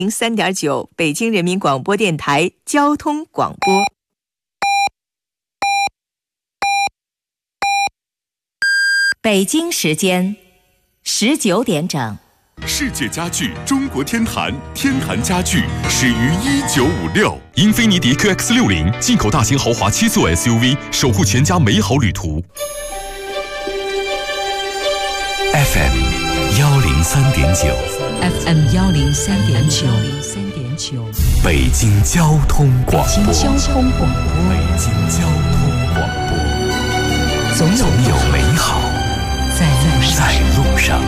3.9北京人民广播电台交通广播。北京时间19点整。 世界家具中国天坛，天坛家具始于1956。英菲尼迪 QX60 进口大型豪华7座 SUV， 守护全家美好旅途。FM 103.9 FM 103.9 北京交通广播。 北京交通广播，总有美好在路上。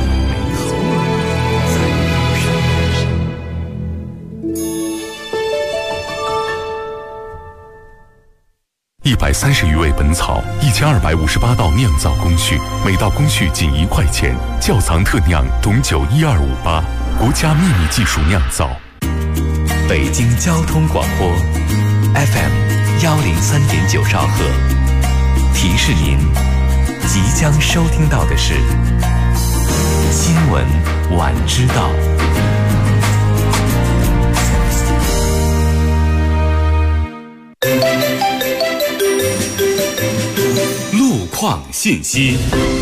130余味本草，1258道酿造工序，每道工序仅1块钱。窖藏特酿董酒12588，国家秘密技术酿造。 北京交通广播 FM 103.9兆赫，提示您即将收听到的是新闻晚知道。 路况信息。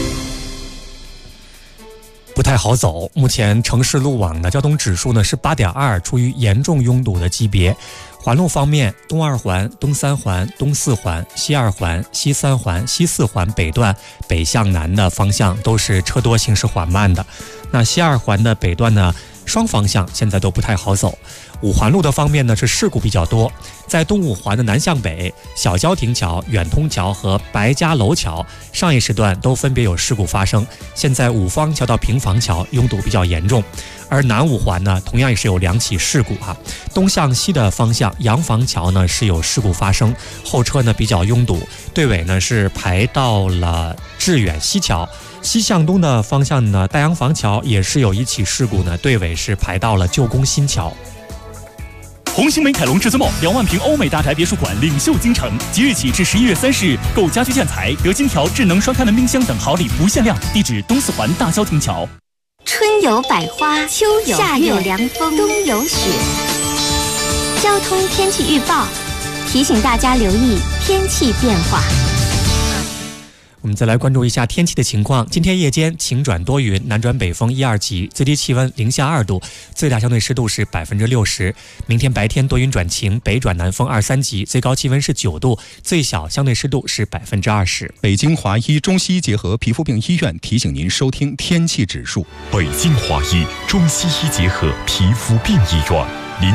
不太好走，目前城市路网的交通指数呢是8.2，处于严重拥堵的级别。环路方面，东2环、东3环、东4环、西2环、西3环、西4环北段北向南的方向都是车多行驶缓慢的。那西2环的北段呢，双方向现在都不太好走。5环路的方面呢是事故比较多，在东5环的南向北、小交亭桥、远通桥和白家楼桥上一时段都分别有事故发生。现在五方桥到平房桥拥堵比较严重，而南5环呢同样也是有2起事故啊。东向西的方向洋房桥呢是有事故发生，后车呢比较拥堵，队尾呢是排到了致远西桥。西向东的方向呢，大洋房桥也是有1起事故呢，队尾是排到了旧宫新桥。 红星美凯龙至尊梦2万平欧美大宅别墅馆领袖京城，即日起至11月30日，购家居建材得金条、智能双开门冰箱等好礼不限量。地址东4环大交亭桥。 春有百花，秋有夏有凉风，冬有雪。交通天气预报提醒大家留意天气变化。 我们再来关注一下天气的情况。今天夜间晴转多云，南转北风1、2级，最低气温0下2度，最大相对湿度是60%。明天白天多云转晴，北转南风2、3级，最高气温是9度，最小相对湿度是20%。 北京华医中西医结合皮肤病医院提醒您收听天气指数。 北京华医中西医结合皮肤病医院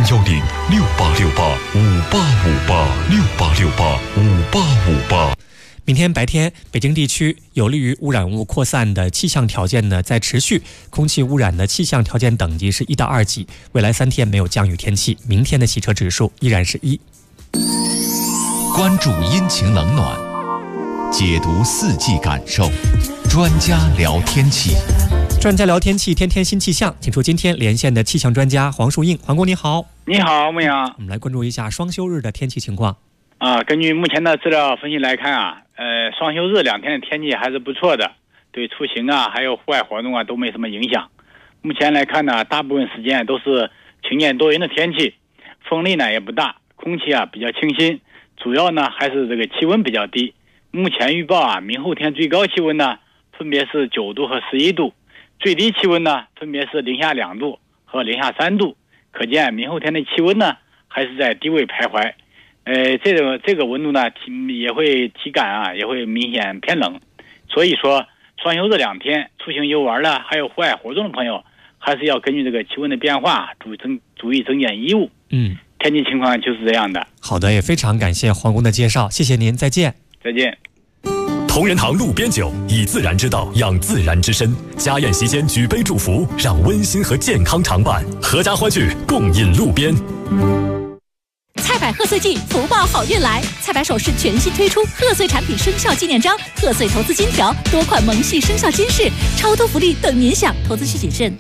，0106868585858，68685858。 明天白天，北京地区有利于污染物扩散的气象条件呢在持续，空气污染的气象条件等级是1到2级。未来3天没有降雨天气，明天的洗车指数依然是1。 关注阴晴冷暖，解读4季感受，专家聊天气。 专家聊天气，天天新气象，请出今天连线的气象专家黄树映。黄工你好。 你好，牧羊。 我们来关注一下双休日的天气情况。 根据目前的资料分析来看啊，双休日2天的天气还是不错的，对出行啊还有户外活动啊都没什么影响。目前来看呢，大部分时间都是晴间多云的天气，风力呢也不大，空气啊比较清新，主要呢还是这个气温比较低。目前预报啊，明后天最高气温呢分别是9度和11度，最低气温呢分别是0下2度和0下3度，可见明后天的气温呢还是在低位徘徊。这个温度呢也会体感啊也会明显偏冷，所以说双休日2天出行游玩的还有户外活动的朋友，还是要根据这个气温的变化注意增减衣物。天气情况就是这样的。 好的，也非常感谢黄工的介绍，谢谢您，再见。 再见。 同仁堂路边酒，以自然之道养自然之身。家宴席间举杯祝福，让温馨和健康常伴，阖家欢聚，共饮路边。 菜百贺岁季，福报好运来！菜百首饰全新推出贺岁产品生肖纪念章、贺岁投资金条，多款萌系生肖金饰，超多福利等您享，投资需谨慎。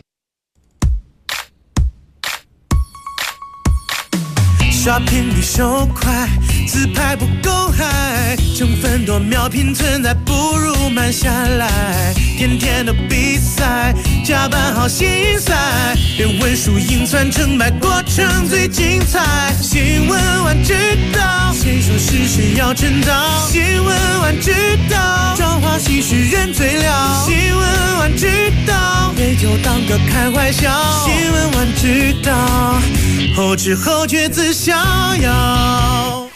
刷屏率收快， 自拍不够嗨，成分多秒拼存在，不如慢下来。天天的比赛，加班好心塞，连文书硬算成败，过程最精彩。新闻晚知道，谁说事实要称道？新闻晚知道，妆花戏是人最了。新闻晚知道，别就当个开怀笑。新闻晚知道，后知后觉自逍遥。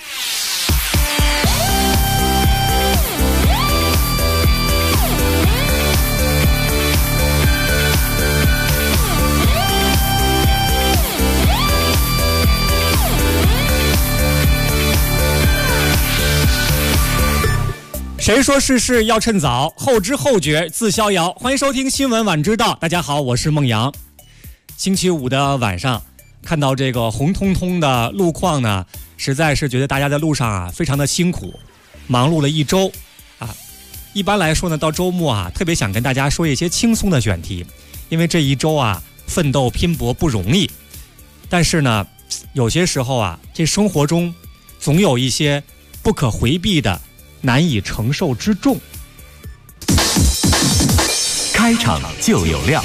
谁说事事要趁早，后知后觉自逍遥。欢迎收听新闻晚知道，大家好，我是孟阳。星期五的晚上看到这个红彤彤的路况呢，实在是觉得大家在路上啊非常的辛苦，忙碌了一周啊。一般来说呢，到周末啊特别想跟大家说一些轻松的选题，因为这一周啊奋斗拼搏不容易。但是呢，有些时候啊，这生活中总有一些不可回避的难以承受之重。 开场就有料。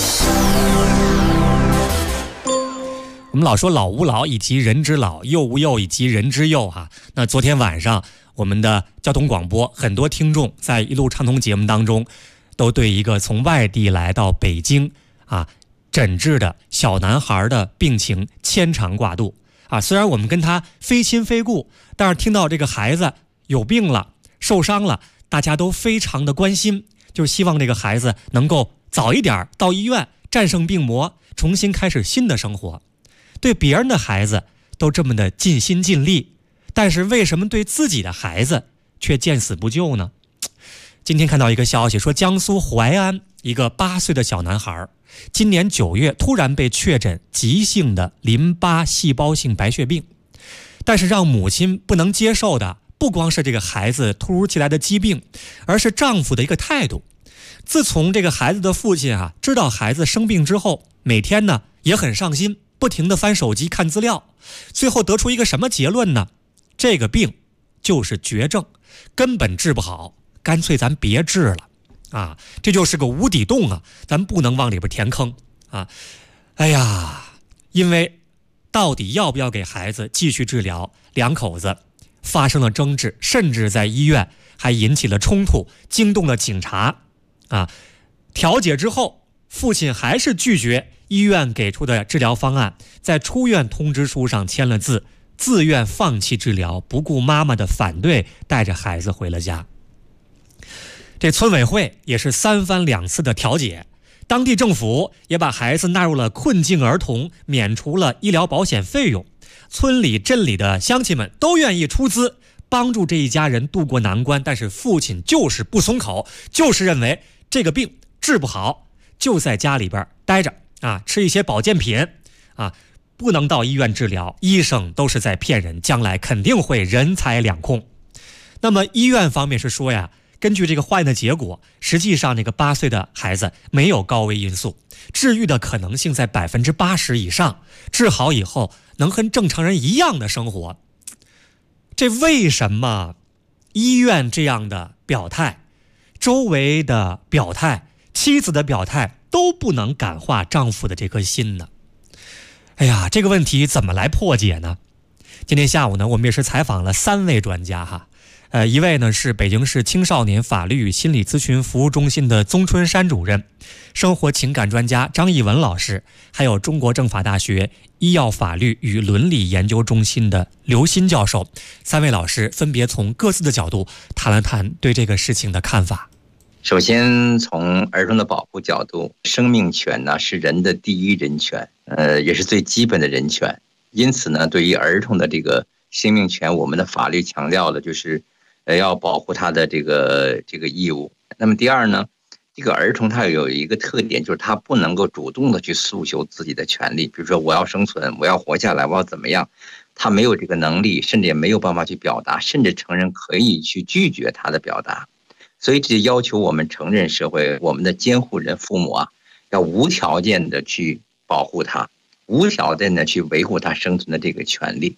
我们老说老吾老以及人之老，幼吾幼以及人之幼哈。那昨天晚上我们的交通广播，很多听众在一路畅通节目当中，都对一个从外地来到北京啊诊治的小男孩的病情牵肠挂肚啊。虽然我们跟他非亲非故，但是听到这个孩子有病了，受伤了，大家都非常的关心，就是希望这个孩子能够早一点到医院，战胜病魔，重新开始新的生活。对别人的孩子都这么的尽心尽力，但是为什么对自己的孩子却见死不救呢？今天看到一个消息说，江苏淮安一个8岁的小男孩，今年9月突然被确诊急性的淋巴细胞性白血病。但是让母亲不能接受的不光是这个孩子突如其来的疾病，而是丈夫的一个态度。自从这个孩子的父亲啊知道孩子生病之后，每天呢也很上心，不停地翻手机看资料，最后得出一个什么结论呢？这个病就是绝症，根本治不好，干脆咱别治了啊！这就是个无底洞啊，咱不能往里边填坑啊！哎呀，因为到底要不要给孩子继续治疗，两口子发生了争执，甚至在医院还引起了冲突，惊动了警察啊！调解之后，父亲还是拒绝医院给出的治疗方案，在出院通知书上签了字，自愿放弃治疗，不顾妈妈的反对，带着孩子回了家。这村委会也是3番2次的调解，当地政府也把孩子纳入了困境儿童，免除了医疗保险费用。村里镇里的乡亲们都愿意出资帮助这一家人渡过难关，但是父亲就是不松口，就是认为这个病治不好，就在家里边待着啊，吃一些保健品啊，不能到医院治疗，医生都是在骗人，将来肯定会人财两空。那么医院方面是说呀，根据这个化验的结果，实际上那个8岁的孩子没有高危因素，治愈的可能性在80%以上，治好以后能和正常人一样的生活。这为什么医院这样的表态，周围的表态，妻子的表态都不能感化丈夫的这颗心呢？哎呀，这个问题怎么来破解呢？今天下午呢，我们也是采访了3位专家哈。一位呢是北京市青少年法律与心理咨询服务中心的宗春山主任，生活情感专家张艺文老师，还有中国政法大学医药法律与伦理研究中心的刘鑫教授。3位老师分别从各自的角度谈了谈对这个事情的看法。 首先从儿童的保护角度，生命权呢是人的第一人权，也是最基本的人权。因此呢，对于儿童的这个生命权，我们的法律强调的就是要保护他的这个义务。那么第二呢，这个儿童他有一个特点，就是他不能够主动的去诉求自己的权利，比如说我要生存，我要活下来，我要怎么样，他没有这个能力，甚至也没有办法去表达，甚至成人可以去拒绝他的表达。所以这要求我们成人社会，我们的监护人父母啊，要无条件的去保护他，无条件的去维护他生存的这个权利。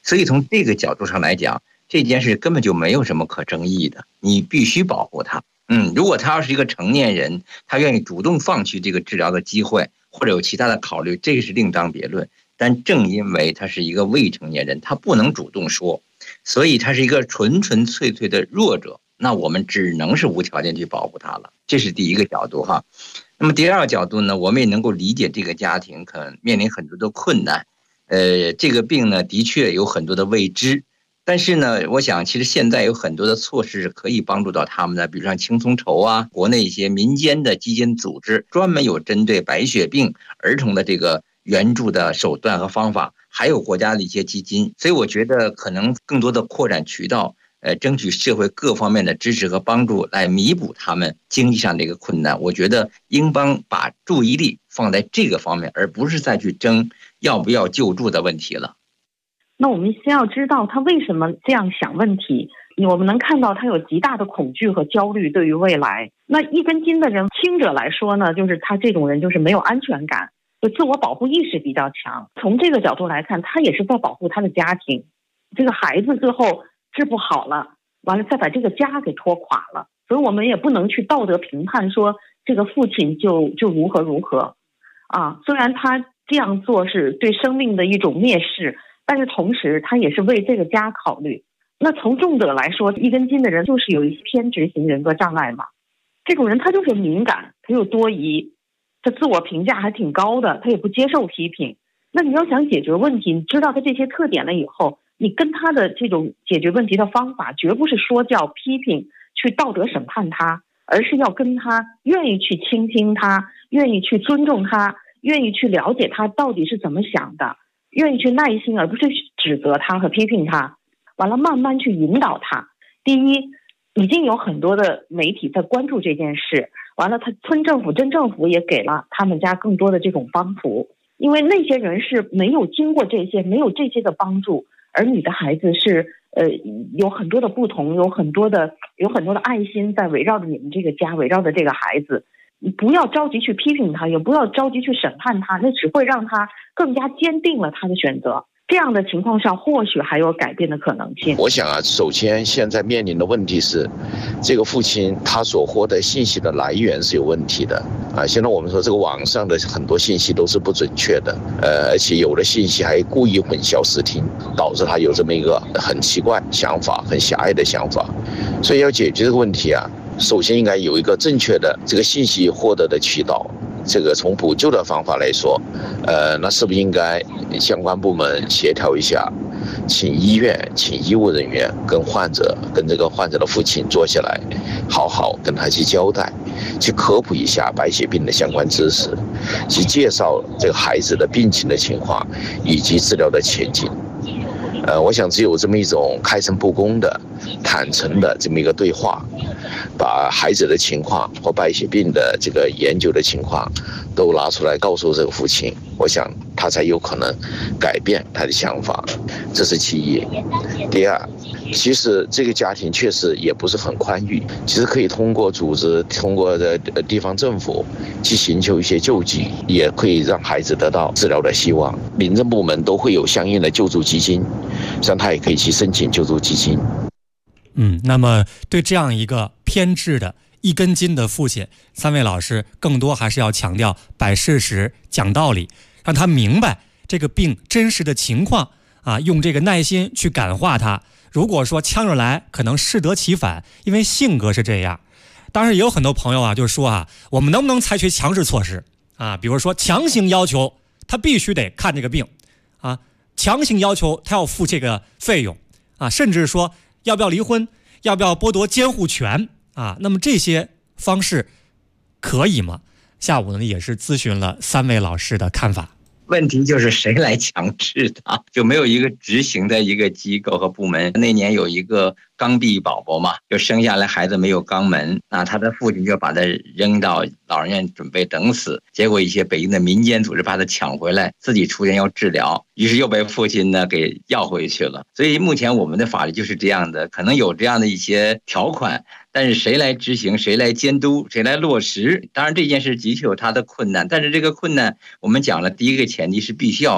所以从这个角度上来讲，这件事根本就没有什么可争议的，你必须保护他。如果他要是一个成年人，他愿意主动放弃这个治疗的机会，或者有其他的考虑，这是另当别论。但正因为他是一个未成年人，他不能主动说，所以他是一个纯纯粹粹的弱者，那我们只能是无条件去保护他了。这是第一个角度哈。那么第二个角度呢，我们也能够理解这个家庭可能面临很多的困难。这个病呢，的确有很多的未知。但是呢，我想其实现在有很多的措施是可以帮助到他们的，比如像青松筹啊，国内一些民间的基金组织专门有针对白血病儿童的这个援助的手段和方法，还有国家的一些基金。所以我觉得可能更多的扩展渠道，争取社会各方面的支持和帮助，来弥补他们经济上的一个困难。我觉得应当把注意力放在这个方面，而不是再去争要不要救助的问题了。 那我们先要知道他为什么这样想问题，我们能看到他有极大的恐惧和焦虑对于未来。那一根筋的人，轻者来说呢，就是他这种人就是没有安全感，就自我保护意识比较强。从这个角度来看，他也是在保护他的家庭，这个孩子最后治不好了，完了再把这个家给拖垮了。所以我们也不能去道德评判说这个父亲就如何如何啊。虽然他这样做是对生命的一种蔑视，但是同时他也是为这个家考虑。那从重者来说，一根筋的人就是有一些偏执型人格障碍嘛，这种人他就是敏感，他又多疑，他自我评价还挺高的，他也不接受批评。那你要想解决问题，你知道他这些特点了以后，你跟他的这种解决问题的方法绝不是说教批评去道德审判他，而是要跟他愿意去倾听他，愿意去尊重他，愿意去了解他到底是怎么想的，愿意去耐心，而不是指责他和批评他，完了慢慢去引导他。第一，已经有很多的媒体在关注这件事，完了他村政府镇政府也给了他们家更多的这种帮扶，因为那些人是没有经过这些，没有这些的帮助，而你的孩子是有很多的不同，有很多的爱心在围绕着你们这个家，围绕着这个孩子。你不要着急去批评他，也不要着急去审判他，那只会让他更加坚定了他的选择。这样的情况下，或许还有改变的可能性。 我想啊，首先现在面临的问题是，这个父亲他所获得信息的来源是有问题的啊。现在我们说这个网上的很多信息都是不准确的，而且有的信息还故意混淆视听，导致他有这么一个很奇怪想法、很狭隘的想法。所以要解决这个问题啊，首先应该有一个正确的这个信息获得的渠道。这个从补救的方法来说，那是不是应该相关部门协调一下，请医院、请医务人员跟这个患者的父亲坐下来，好好跟他去交代，去科普一下白血病的相关知识，去介绍这个孩子的病情的情况以及治疗的前景。我想只有这么一种开诚布公的、坦诚的这么一个对话，把孩子的情况或白血病的这个研究的情况都拿出来告诉这个父亲，我想他才有可能改变他的想法，这是其一。第二，其实这个家庭确实也不是很宽裕，其实可以通过组织、通过地方政府去寻求一些救济，也可以让孩子得到治疗的希望。民政部门都会有相应的救助基金，让他也可以去申请救助基金。 那么对这样一个偏执的一根筋的父亲，三位老师更多还是要强调摆事实、讲道理，让他明白这个病真实的情况啊，用这个耐心去感化他。如果说呛着来，可能适得其反，因为性格是这样。当然也有很多朋友啊，就说啊，我们能不能采取强制措施啊？比如说强行要求他必须得看这个病啊，强行要求他要付这个费用啊，甚至说要不要离婚，要不要剥夺监护权啊？那么这些方式可以吗？下午呢也是咨询了三位老师的看法。 问题就是谁来强制他，就没有一个执行的一个机构和部门。那年有一个肛闭宝宝嘛，就生下来孩子没有肛门，那他的父亲就把他扔到老人院准备等死，结果一些北京的民间组织把他抢回来，自己出院要治疗，于是又被父亲呢给要回去了。所以目前我们的法律就是这样的，可能有这样的一些条款，但是谁来执行，谁来监督，谁来落实，当然这件事的确有它的困难，但是这个困难我们讲了，第一个前提是必须要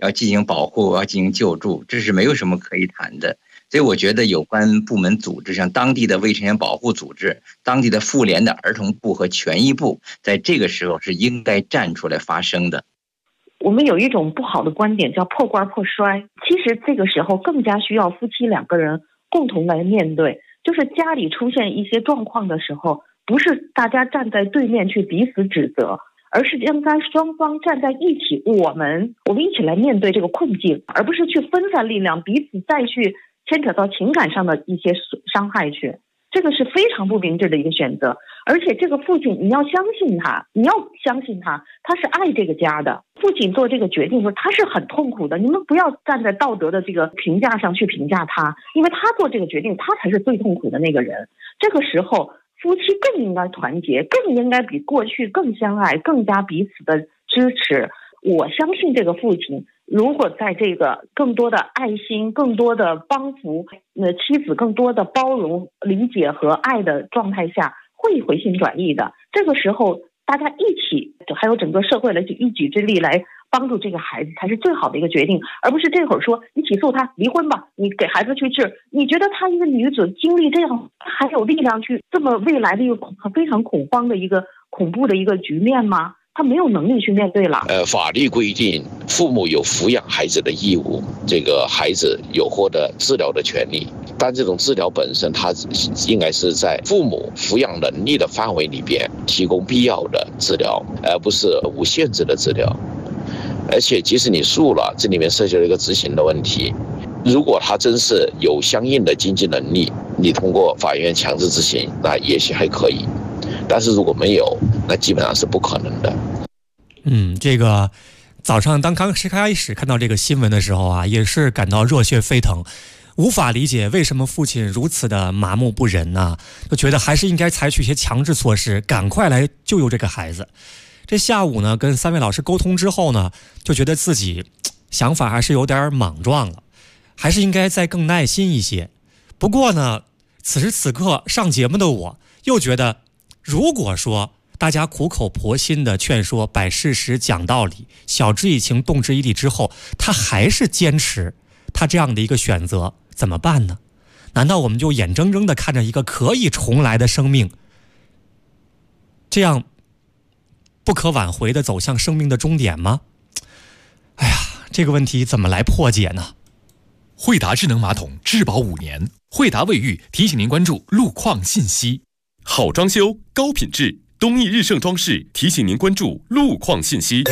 要进行保护，要进行救助，这是没有什么可以谈的。所以我觉得有关部门组织，像当地的未成年保护组织、当地的妇联的儿童部和权益部，在这个时候是应该站出来发声的。 我们有一种不好的观点叫破罐破摔，其实这个时候更加需要夫妻2个人共同来面对，就是家里出现一些状况的时候，不是大家站在对面去彼此指责，而是应该双方站在一起，我们一起来面对这个困境，而不是去分散力量，彼此再去牵扯到情感上的一些伤害去。这个是非常不明智的一个选择。而且这个父亲你要相信他，他是爱这个家的。父亲做这个决定的时候他是很痛苦的，你们不要站在道德的这个评价上去评价他，因为他做这个决定他才是最痛苦的那个人。这个时候夫妻更应该团结，更应该比过去更相爱，更加彼此的支持。我相信这个父亲如果在这个更多的爱心、更多的帮扶妻子、更多的包容、理解和爱的状态下，会回心转意的。这个时候大家一起，还有整个社会来去一己之力来帮助这个孩子，才是最好的一个决定，而不是这会儿说你起诉他离婚吧，你给孩子去治。你觉得她一个女子经历这样还有力量去这么未来的一个非常恐慌的一个恐怖的一个局面吗？他没有能力去面对了。 法律规定父母有抚养孩子的义务，这个孩子有获得治疗的权利，但这种治疗本身它应该是在父母抚养能力的范围里边提供必要的治疗，而不是无限制的治疗。而且即使你诉了，这里面涉及了一个执行的问题，如果他真是有相应的经济能力，你通过法院强制执行，那也许还可以，但是如果没有，那基本上是不可能的。 这个早上当刚开始看到这个新闻的时候啊，也是感到热血沸腾，无法理解为什么父亲如此的麻木不仁呢？就觉得还是应该采取一些强制措施，赶快来救救这个孩子。这下午呢，跟3位老师沟通之后呢，就觉得自己想法还是有点莽撞了，还是应该再更耐心一些。不过呢，此时此刻上节目的我又觉得，如果说大家苦口婆心的劝说，摆事实讲道理，晓之以情动之以理之后，他还是坚持他这样的一个选择，怎么办呢？难道我们就眼睁睁的看着一个可以重来的生命这样不可挽回的走向生命的终点吗？哎呀，这个问题怎么来破解呢？ 惠达智能马桶质保5年，惠达卫浴提醒您关注路况信息。好装修高品质，东义日盛装饰提醒您关注路况信息。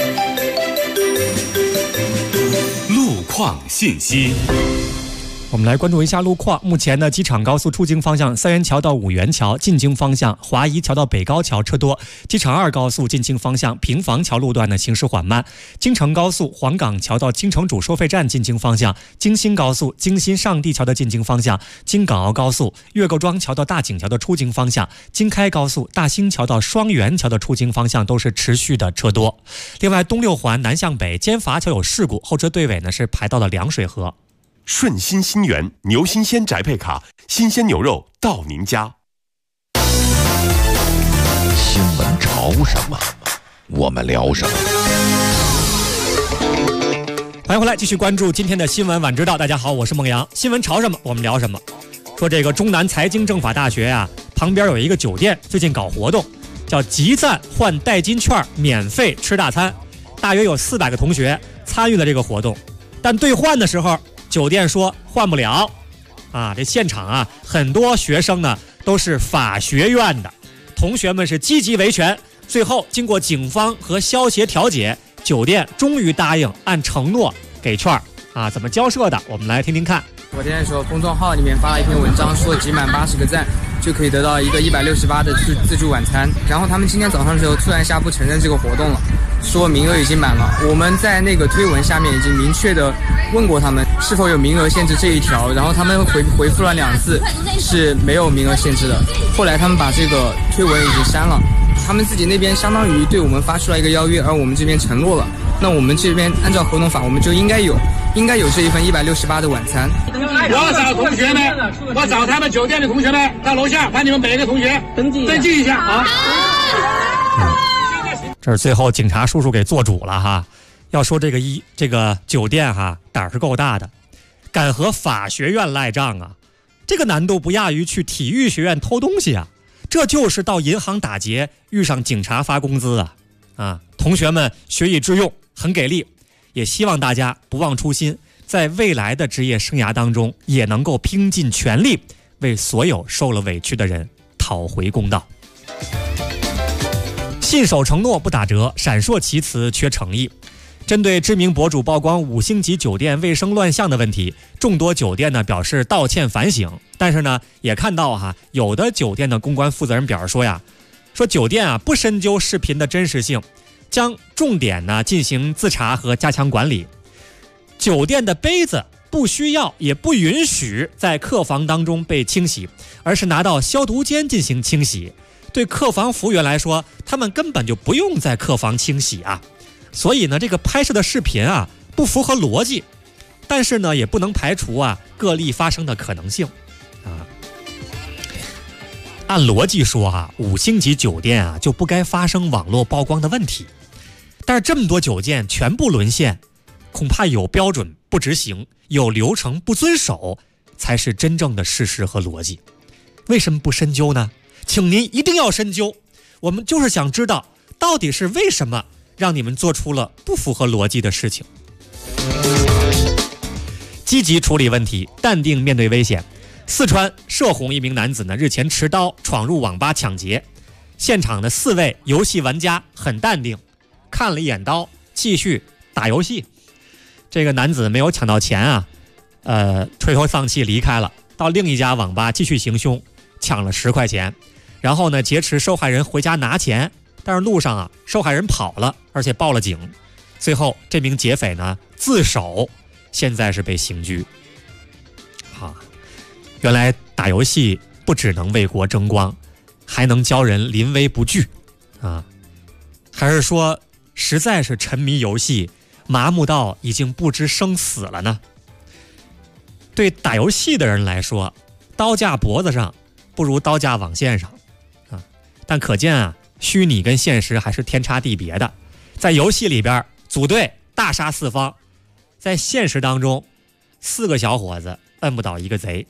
路况信息。 我们来关注一下路况。目前呢，机场高速出京方向3元桥到5元桥进京方向，华谊桥到北高桥车多；机场2高速进京方向平房桥路段呢行驶缓慢；京承高速黄岗桥到京城主收费站进京方向，京新高速京新上地桥的进京方向，京港澳高速岳各庄桥到大井桥的出京方向，京开高速大兴桥到双元桥的出京方向都是持续的车多。另外，东6环南向北尖筏桥有事故，后车队尾呢是排到了凉水河。 顺心新源牛新鲜宅配卡，新鲜牛肉到您家。 新闻潮什么，我们聊什么。 欢迎回来，继续关注今天的新闻晚知道。大家好，我是孟阳。新闻潮什么，我们聊什么。说这个中南财经政法大学啊，旁边有一个酒店，最近搞活动，叫集赞换代金券，免费吃大餐。大约有400个同学参与了这个活动，但兑换的时候，酒店说换不了啊！这现场啊，很多学生呢都是法学院的，同学们是积极维权。最后经过警方和消协调解，酒店终于答应按承诺给券啊！怎么交涉的？我们来听听看。 昨天的时候，公众号里面发了一篇文章，说集满80个赞就可以得到一个168的自助晚餐。然后他们今天早上的时候突然一下不承认这个活动了，说名额已经满了。我们在那个推文下面已经明确的问过他们是否有名额限制这一条，然后他们回复了2次是没有名额限制的。后来他们把这个推文已经删了，他们自己那边相当于对我们发出来一个邀约，而我们这边承诺了。那我们这边按照合同法，我们就应该有这一份168的晚餐。 我找同学们，我找他们酒店的同学们到楼下，把你们每一个同学登记一下啊。 这是最后警察叔叔给做主了哈。 要说这个酒店胆儿是够大的，敢和法学院赖账啊，这个难度不亚于去体育学院偷东西啊，这就是到银行打劫遇上警察发工资啊！同学们学以致用，很给力，也希望大家不忘初心，在未来的职业生涯当中也能够拼尽全力为所有受了委屈的人讨回公道。信守承诺不打折，闪烁其词缺诚意。针对知名博主曝光5星级酒店卫生乱象的问题，众多酒店呢表示道歉反省，但是呢也看到有的酒店的公关负责人表示说酒店不深究视频的真实性，将重点呢进行自查和加强管理。酒店的杯子不需要也不允许在客房当中被清洗，而是拿到消毒间进行清洗。对客房服务员来说，他们根本就不用在客房清洗啊。所以呢，这个拍摄的视频不符合逻辑，但是呢，也不能排除个例发生的可能性按逻辑说5星级酒店就不该发生网络曝光的问题，但是这么多酒店全部沦陷，恐怕有标准不执行，有流程不遵守，才是真正的事实和逻辑。为什么不深究呢？请您一定要深究，我们就是想知道到底是为什么让你们做出了不符合逻辑的事情。积极处理问题，淡定面对危险。四川涉洪一名男子呢，日前持刀闯入网吧抢劫，现场的4位游戏玩家很淡定，看了一眼刀，继续打游戏。这个男子没有抢到钱垂头丧气离开了，到另一家网吧继续行凶，抢了10块钱，然后呢劫持受害人回家拿钱。但是路上受害人跑了，而且报了警。最后这名劫匪呢自首，现在是被刑拘。原来打游戏不只能为国争光，还能教人临危不惧还是说实在是沉迷游戏，麻木到已经不知生死了呢？对打游戏的人来说，刀架脖子上不如刀架网线上但可见虚拟跟现实还是天差地别的。在游戏里边组队大杀四方，在现实当中4个小伙子摁不倒一个贼。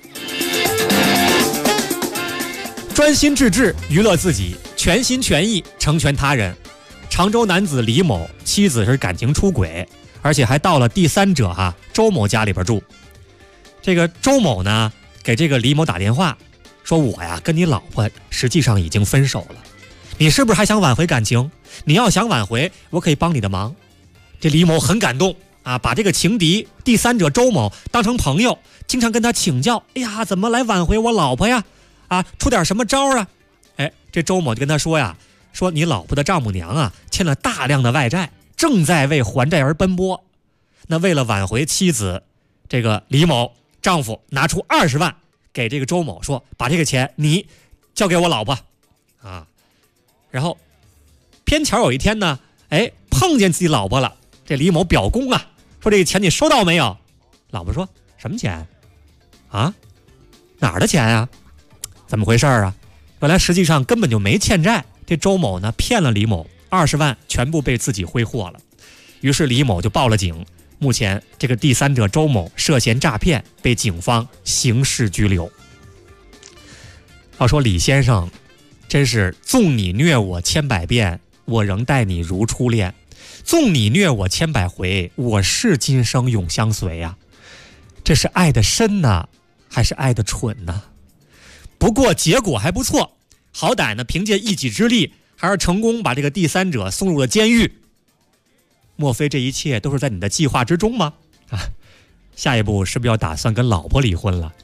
专心致志娱乐自己，全心全意成全他人。常州男子李某妻子是感情出轨，而且还到了第三者周某家里边住。这个周某呢给这个李某打电话说，我跟你老婆实际上已经分手了，你是不是还想挽回感情？你要想挽回，我可以帮你的忙。这李某很感动把这个情敌第三者周某当成朋友，经常跟他请教，怎么来挽回我老婆呀？出点什么招啊？这周某就跟他说说你老婆的丈母娘欠了大量的外债，正在为还债而奔波。那为了挽回妻子，这个李某丈夫拿出20万给这个周某说，把这个钱你交给我老婆然后偏巧有一天呢碰见自己老婆了，这李某表功说这个钱你收到没有？老婆说什么钱哪儿的钱呀？怎么回事原来实际上根本就没欠债，这周某呢骗了李某20万，全部被自己挥霍了。于是李某就报了警，目前这个第三者周某涉嫌诈骗，被警方刑事拘留。要说李先生真是纵你虐我千百遍，我仍待你如初恋；纵你虐我千百回，我是今生永相随这是爱的深呢，还是爱的蠢呢？不过结果还不错，好歹呢凭借一己之力，还是成功把这个第三者送入了监狱。莫非这一切都是在你的计划之中吗？下一步是不是要打算跟老婆离婚了？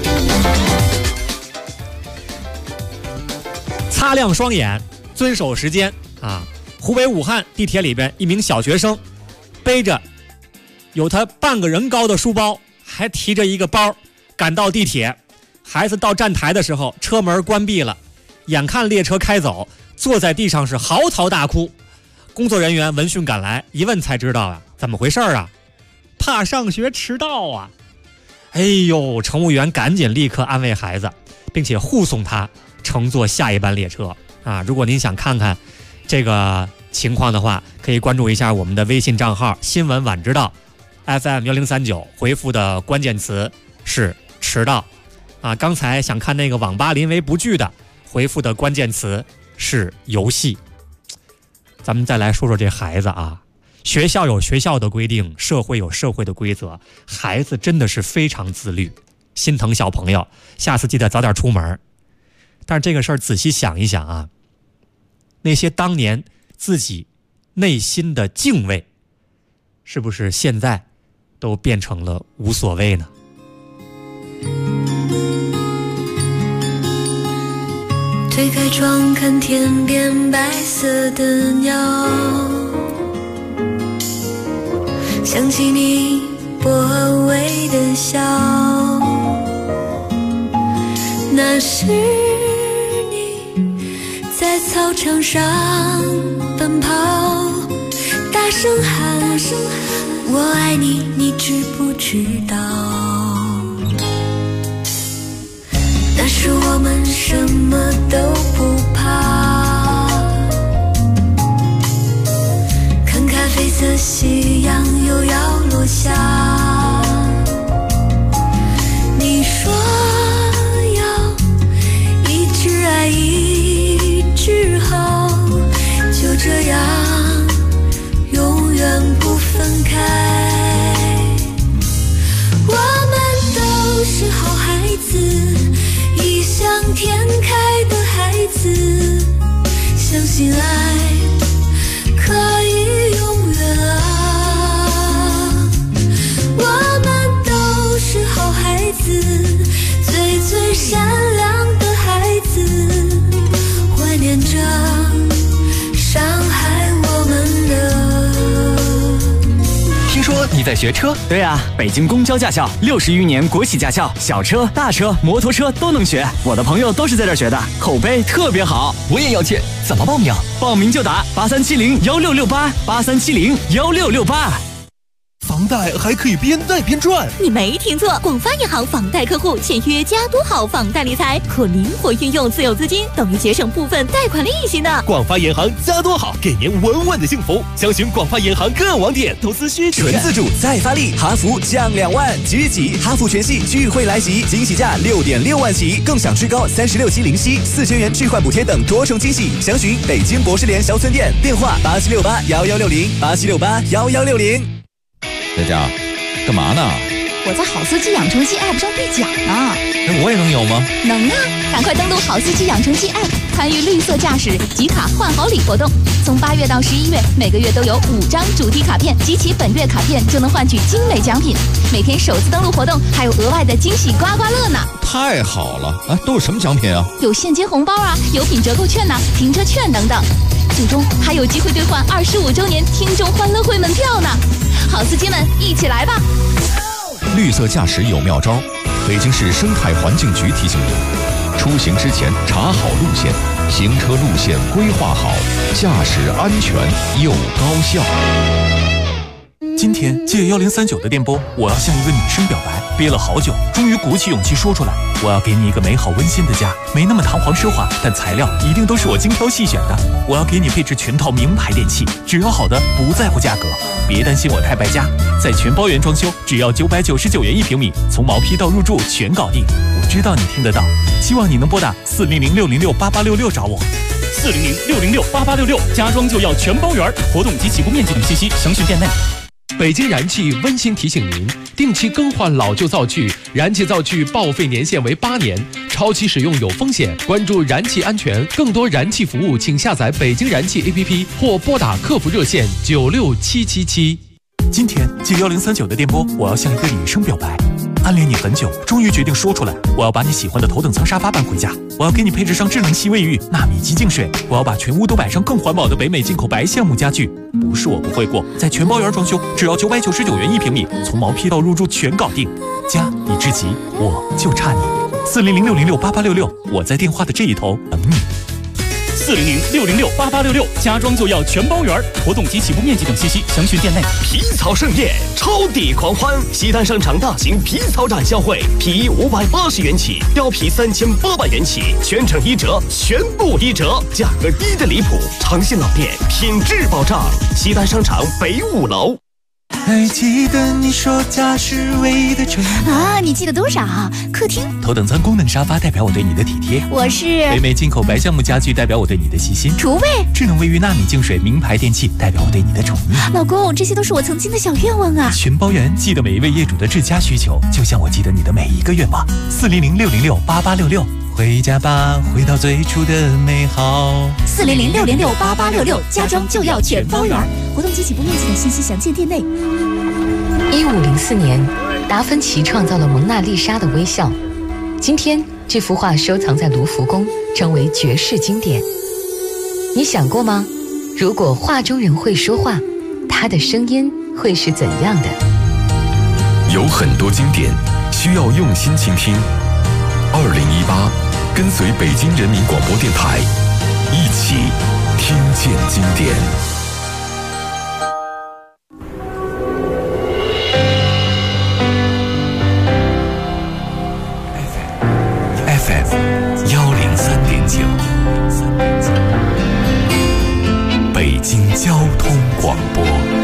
擦亮双眼，遵守时间湖北武汉地铁里边，一名小学生背着有他半个人高的书包，还提着一个包赶到地铁。孩子到站台的时候，车门关闭了，眼看列车开走，坐在地上是嚎啕大哭。工作人员闻讯赶来，一问才知道怎么回事怕上学迟到乘务员赶紧立刻安慰孩子，并且护送他乘坐下一班列车如果您想看看这个情况的话，可以关注一下我们的微信账号新闻晚知道 FM1039，回复的关键词是迟到啊。刚才想看那个网吧临危不惧的，回复的关键词是游戏。咱们再来说说这孩子啊，学校有学校的规定，社会有社会的规则，孩子真的是非常自律，心疼小朋友，下次记得早点出门。但是这个事儿仔细想一想啊，那些当年自己内心的敬畏，是不是现在都变成了无所谓呢？ 推开窗看天边白色的鸟，想起你薄微的笑，那是你在操场上奔跑，大声喊我爱你，你知不知道？那时我们什么都不怕，看看绯色夕阳又要落下，你说要一直爱一直好，就这样永远不分开。我们都是好孩子，异想天开的孩子，相信爱可以永远啊。我们都是好孩子，最最善良的孩子，怀念着伤害我们的。 听说你在学车？对啊，北京公交驾校60余年国企驾校，小车、大车、摩托车都能学。我的朋友都是在这儿学的，口碑特别好。我也要去，怎么报名？报名就打83701668，83701668。 房贷还可以边贷边赚， 你没听错，广发银行房贷客户签约加多好房贷理财，可灵活运用自有资金，等于节省部分贷款利息呢。 广发银行加多好，给您稳稳的幸福。详询广发银行各网点，投资需谨慎。 纯自主再发力，哈弗降2万，即日起哈弗全系聚会来袭，惊喜价6.6万起，更享最高36期零息，4000元置换补贴等多重惊喜。详询北京博士联小村店，电话87681160，87681160。 在家干嘛呢？ 我在好司机养成记 App 上兑奖呢。 那我也能有吗？ 能啊！赶快登录好司机养成记 App， 参与绿色驾驶集卡换好礼活动。从8月到11月，每个月都有5张主题卡片，集齐本月卡片就能换取精美奖品。每天首次登录活动还有额外的惊喜刮刮乐呢！ 太好了啊！都有什么奖品啊？ 有现金红包啊，有品折扣券呐，停车券等等。最终还有机会兑换25周年听众欢乐会门票呢！好司机们，一起来吧！ 绿色驾驶有妙招，北京市生态环境局提醒您：出行之前查好路线，行车路线规划好，驾驶安全又高效。 今天借1039的电波，我要向一个女生表白，憋了好久，终于鼓起勇气说出来。我要给你一个美好温馨的家，没那么堂皇奢华，但材料一定都是我精挑细选的。我要给你配置全套名牌电器，只要好的，不在乎价格。别担心我太败家，在全包圆装修，只要999元1平米，从毛坯到入住全搞定。我知道你听得到，希望你能拨打400-606-8866找我。400-606-8866，家装就要全包圆。活动及起步面积等信息，详询店内。 北京燃气温馨提醒您，定期更换老旧灶具，燃气灶具报废年限为8年，超期使用有风险。关注燃气安全，更多燃气服务请下载北京燃气 APP 或拨打客服热线96777。 今天借1039的电波，我要向一个女生表白。暗恋你很久，终于决定说出来。我要把你喜欢的头等舱沙发搬回家，我要给你配置上智能吸卫浴、纳米机净水，我要把全屋都摆上更环保的北美进口白橡木家具。不是我不会过，在全包圆装修，只要999元1平米，从毛坯到入住全搞定。家已至极，我就差你。400-606-8866，我在电话的这一头等你。 400-606-8866，家装就要全包圆，活动及起步面积等信息详询店内。 皮草盛宴，超抵狂欢！西单商场大型皮草展销会，皮衣580元起，貂皮3800元起，全程1折，全部1折，价格低的离谱。诚信老店，品质保障。西单商场北5楼。 还记得你说家是唯一的纯啊？你记得多少？客厅头等舱功能沙发代表我对你的体贴， 我是北美进口白橡木家具代表我对你的细心， 厨卫智能卫浴纳米净水名牌电器代表我对你的宠溺。 老公，这些都是我曾经的小愿望啊！ 全包圆，记得每一位业主的至佳需求，就像我记得你的每一个愿望。400-606-8866，回家吧，回到最初的美好。 400-606-8866，家装就要全包圆。活动及起步面积等信息详见店内。 1504年，达芬奇创造了蒙娜丽莎的微笑。今天，这幅画收藏在卢浮宫，成为绝世经典。你想过吗？如果画中人会说话，他的声音会是怎样的？ 有很多经典需要用心倾听。2018，跟随北京人民广播电台，一起听见经典。 FM103.9，北京交通广播。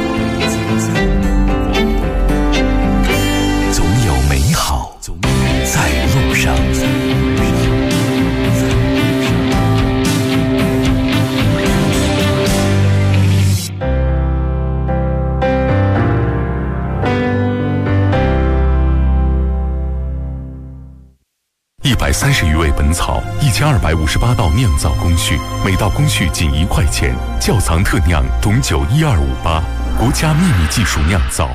总有美好在路上。 130余味本草，1258道酿造工序，每道工序仅1块钱。窖藏特酿董酒12588，国家秘密技术酿造。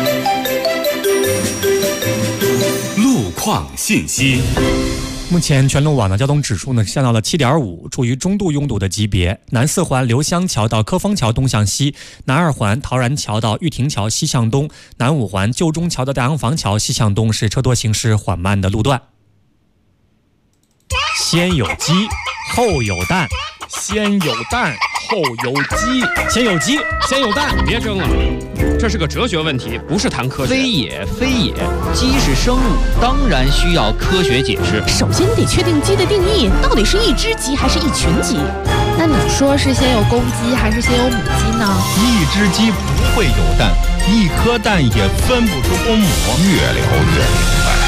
路况信息。 目前全路网的交通指数呢降到了7.5，处于中度拥堵的级别。南四环刘香桥到科丰桥东向西，南二环陶然桥到玉亭桥西向东，南五环旧中桥到大洋房桥西向东是车多行驶缓慢的路段。先有鸡，后有蛋。 先有蛋，后有鸡。 先有鸡， 先有蛋。别争了，这是个哲学问题，不是谈科学。 非也，非也，鸡是生物，当然需要科学解释。 首先得确定鸡的定义，到底是一只鸡还是一群鸡？ 那你说是先有公鸡还是先有母鸡呢？ 一只鸡不会有蛋，一颗蛋也分不出公母。 越聊越明白。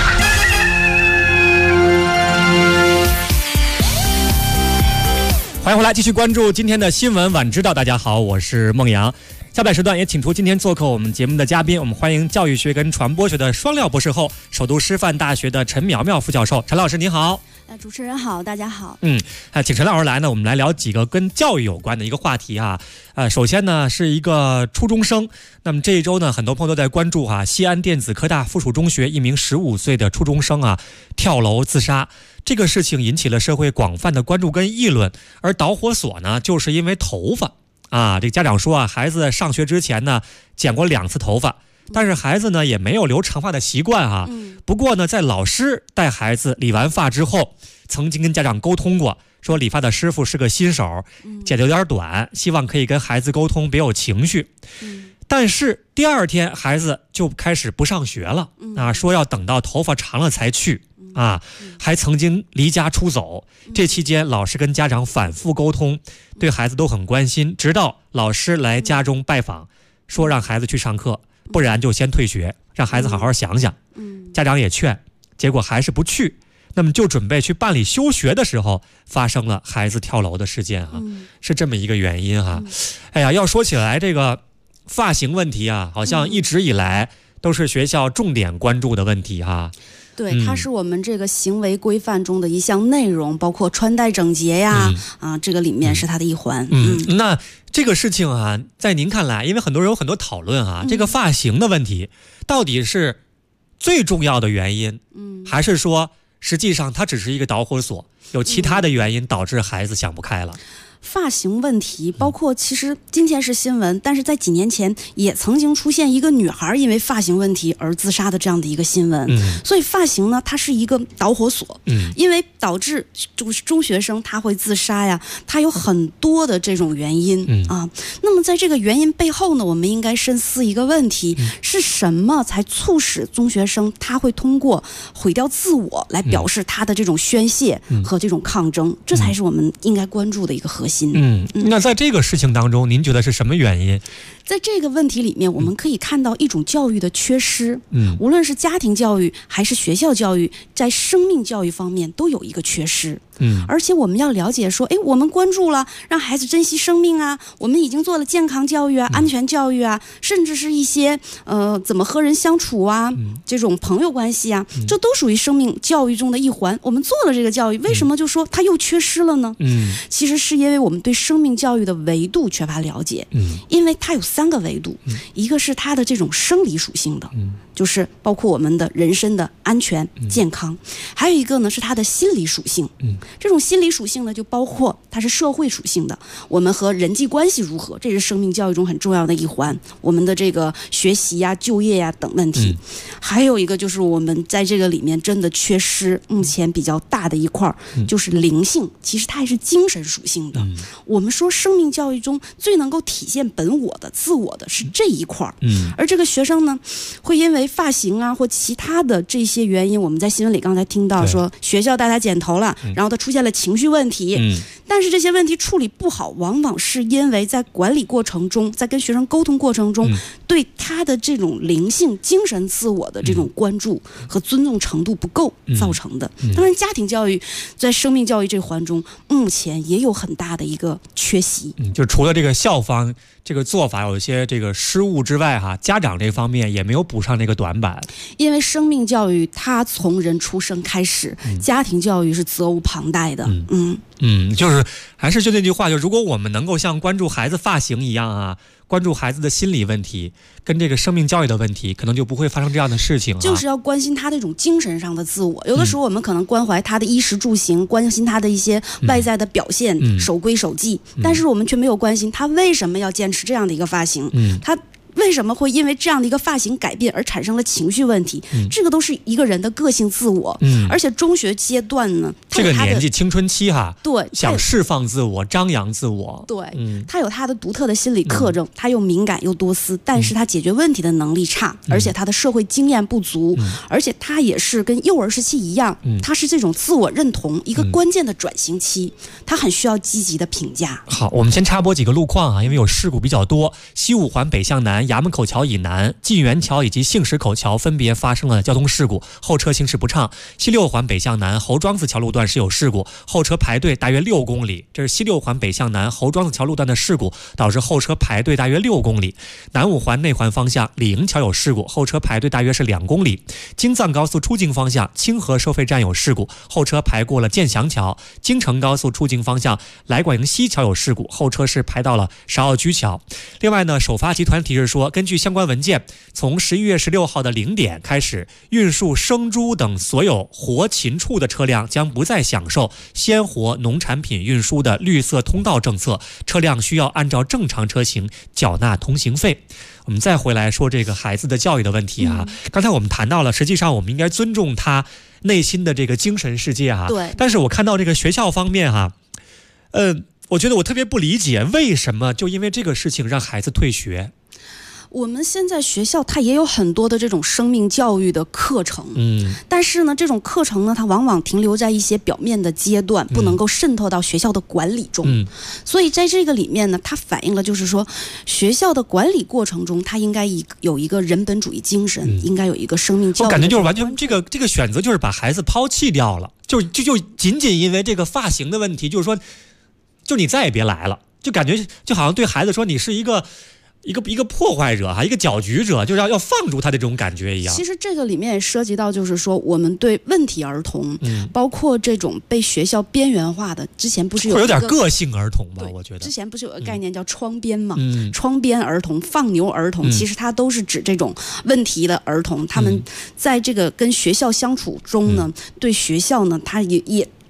欢迎回来，继续关注今天的新闻晚知道。大家好，我是孟阳。下半时段也请出今天做客我们节目的嘉宾，我们欢迎教育学跟传播学的双料博士后，首都师范大学的陈苗苗副教授。陈老师您好。 主持人好，大家好。 请陈老师来呢，我们来聊几个跟教育有关的一个话题啊。首先呢是一个初中生，那么这一周呢，很多朋友都在关注西安电子科大附属中学一名15岁的初中生跳楼自杀。这个事情引起了社会广泛的关注跟议论，而导火索呢，就是因为头发这个家长说孩子上学之前呢剪过2次头发，但是孩子呢也没有留长发的习惯不过呢，在老师带孩子理完发之后，曾经跟家长沟通过，说理发的师傅是个新手，剪得有点短，希望可以跟孩子沟通，别有情绪。但是第2天孩子就开始不上学了说要等到头发长了才去还曾经离家出走。这期间老师跟家长反复沟通，对孩子都很关心，直到老师来家中拜访，说让孩子去上课，不然就先退学，让孩子好好想想。家长也劝，结果还是不去。那么就准备去办理休学的时候，发生了孩子跳楼的事件是这么一个原因哎呀，要说起来这个发型问题好像一直以来都是学校重点关注的问题对，它是我们这个行为规范中的一项内容，包括穿戴整洁呀这个里面是它的一环。 那这个事情在您看来，因为很多人有很多讨论这个发型的问题到底是最重要的原因还是说实际上它只是一个导火索，有其他的原因导致孩子想不开了？ 发型问题，包括其实今天是新闻，但是在几年前也曾经出现一个女孩因为发型问题而自杀的这样的一个新闻。所以发型呢，它是一个导火索，因为导致中学生他会自杀呀，它有很多的这种原因啊。那么在这个原因背后呢，我们应该深思一个问题：是什么才促使中学生他会通过毁掉自我来表示他的这种宣泄和这种抗争？这才是我们应该关注的一个核心。 那在这个事情当中，您觉得是什么原因？ 在这个问题里面，我们可以看到一种教育的缺失。无论是家庭教育还是学校教育，在生命教育方面都有一个缺失。而且我们要了解说，我们关注了让孩子珍惜生命啊，我们已经做了健康教育啊、安全教育啊，甚至是一些怎么和人相处啊，这种朋友关系啊，这都属于生命教育中的一环。我们做了这个教育，为什么就说它又缺失了呢？其实是因为我们对生命教育的维度缺乏了解。因为它有3个维度，一个是它的这种生理属性的，就是包括我们的人身的安全健康，还有一个呢是它的心理属性。这种心理属性呢，就包括它是社会属性的，我们和人际关系如何，这是生命教育中很重要的一环。我们的这个学习呀、就业呀等问题，还有一个就是我们在这个里面真的缺失，目前比较大的一块就是灵性，其实它还是精神属性的。我们说生命教育中最能够体现本我的、自我的是这一块。而这个学生呢，会因为发型啊或其他的这些原因，我们在新闻里刚才听到说学校带他剪头了，然后他出现了情绪问题。但是这些问题处理不好，往往是因为在管理过程中，在跟学生沟通过程中，对他的这种灵性、精神自我的这种关注和尊重程度不够造成的。当然，家庭教育在生命教育这环中，目前也有很大的一个缺席。 就除了这个校方这个做法有一些这个失误之外，家长这方面也没有补上这个短板。 因为生命教育它从人出生开始，家庭教育是责无旁贷的。 就是还是就那句话，就如果我们能够像关注孩子发型一样关注孩子的心理问题跟这个生命教育的问题，可能就不会发生这样的事情。 就是要关心他这种精神上的自我。有的时候我们可能关怀他的衣食住行，关心他的一些外在的表现，守规守纪，但是我们却没有关心他为什么要坚持这样的一个发型，他为什么会因为这样的一个发型改变而产生了情绪问题？这个都是一个人的个性自我。而且中学阶段呢， 这个年纪青春期对， 想释放自我、张扬自我。 对，他有他的独特的心理特征，他又敏感又多思，但是他解决问题的能力差，而且他的社会经验不足，而且他也是跟幼儿时期一样，他是这种自我认同一个关键的转型期，他很需要积极的评价。 好，我们先插播几个路况因为有事故比较多，西五环北向南衙门口桥以南、晋源桥以及杏石口桥分别发生了交通事故，后车行驶不畅。西六环北向南侯庄子桥路段是有事故，后车排队大约6公里。这是西六环北向南侯庄子桥路段的事故，导致后车排队大约6公里。南五环内环方向李营桥有事故，后车排队大约是2公里。京藏高速出京方向清河收费站有事故，后车排过了建祥桥。京承高速出京方向来广营西桥有事故，后车是排到了芍药居桥。另外呢，首发集团提示说，根据相关文件，从11月16号的0点开始，运输生猪等所有活禽畜的车辆将不再享受鲜活农产品运输的绿色通道政策，车辆需要按照正常车型缴纳通行费。我们再回来说这个孩子的教育的问题刚才我们谈到了，实际上我们应该尊重他内心的这个精神世界对。 但是我看到这个学校方面我觉得我特别不理解，为什么就因为这个事情让孩子退学？ 我们现在学校它也有很多的这种生命教育的课程，但是呢，这种课程呢，它往往停留在一些表面的阶段，不能够渗透到学校的管理中。所以在这个里面呢，它反映了就是说，学校的管理过程中，它应该有一个人本主义精神，应该有一个生命教育。 我感觉就是完全这个选择就是把孩子抛弃掉了，就仅仅因为这个发型的问题，就是说，就你再也别来了，就感觉就好像对孩子说你是一个破坏者一个搅局者，就是要放逐他的这种感觉一样。 其实这个里面也涉及到，就是说我们对问题儿童，包括这种被学校边缘化的，之前不是有点个性儿童吧？我觉得之前不是有个概念叫窗边嘛？窗边儿童、放牛儿童，其实它都是指这种问题的儿童，他们在这个跟学校相处中呢，对学校呢，他也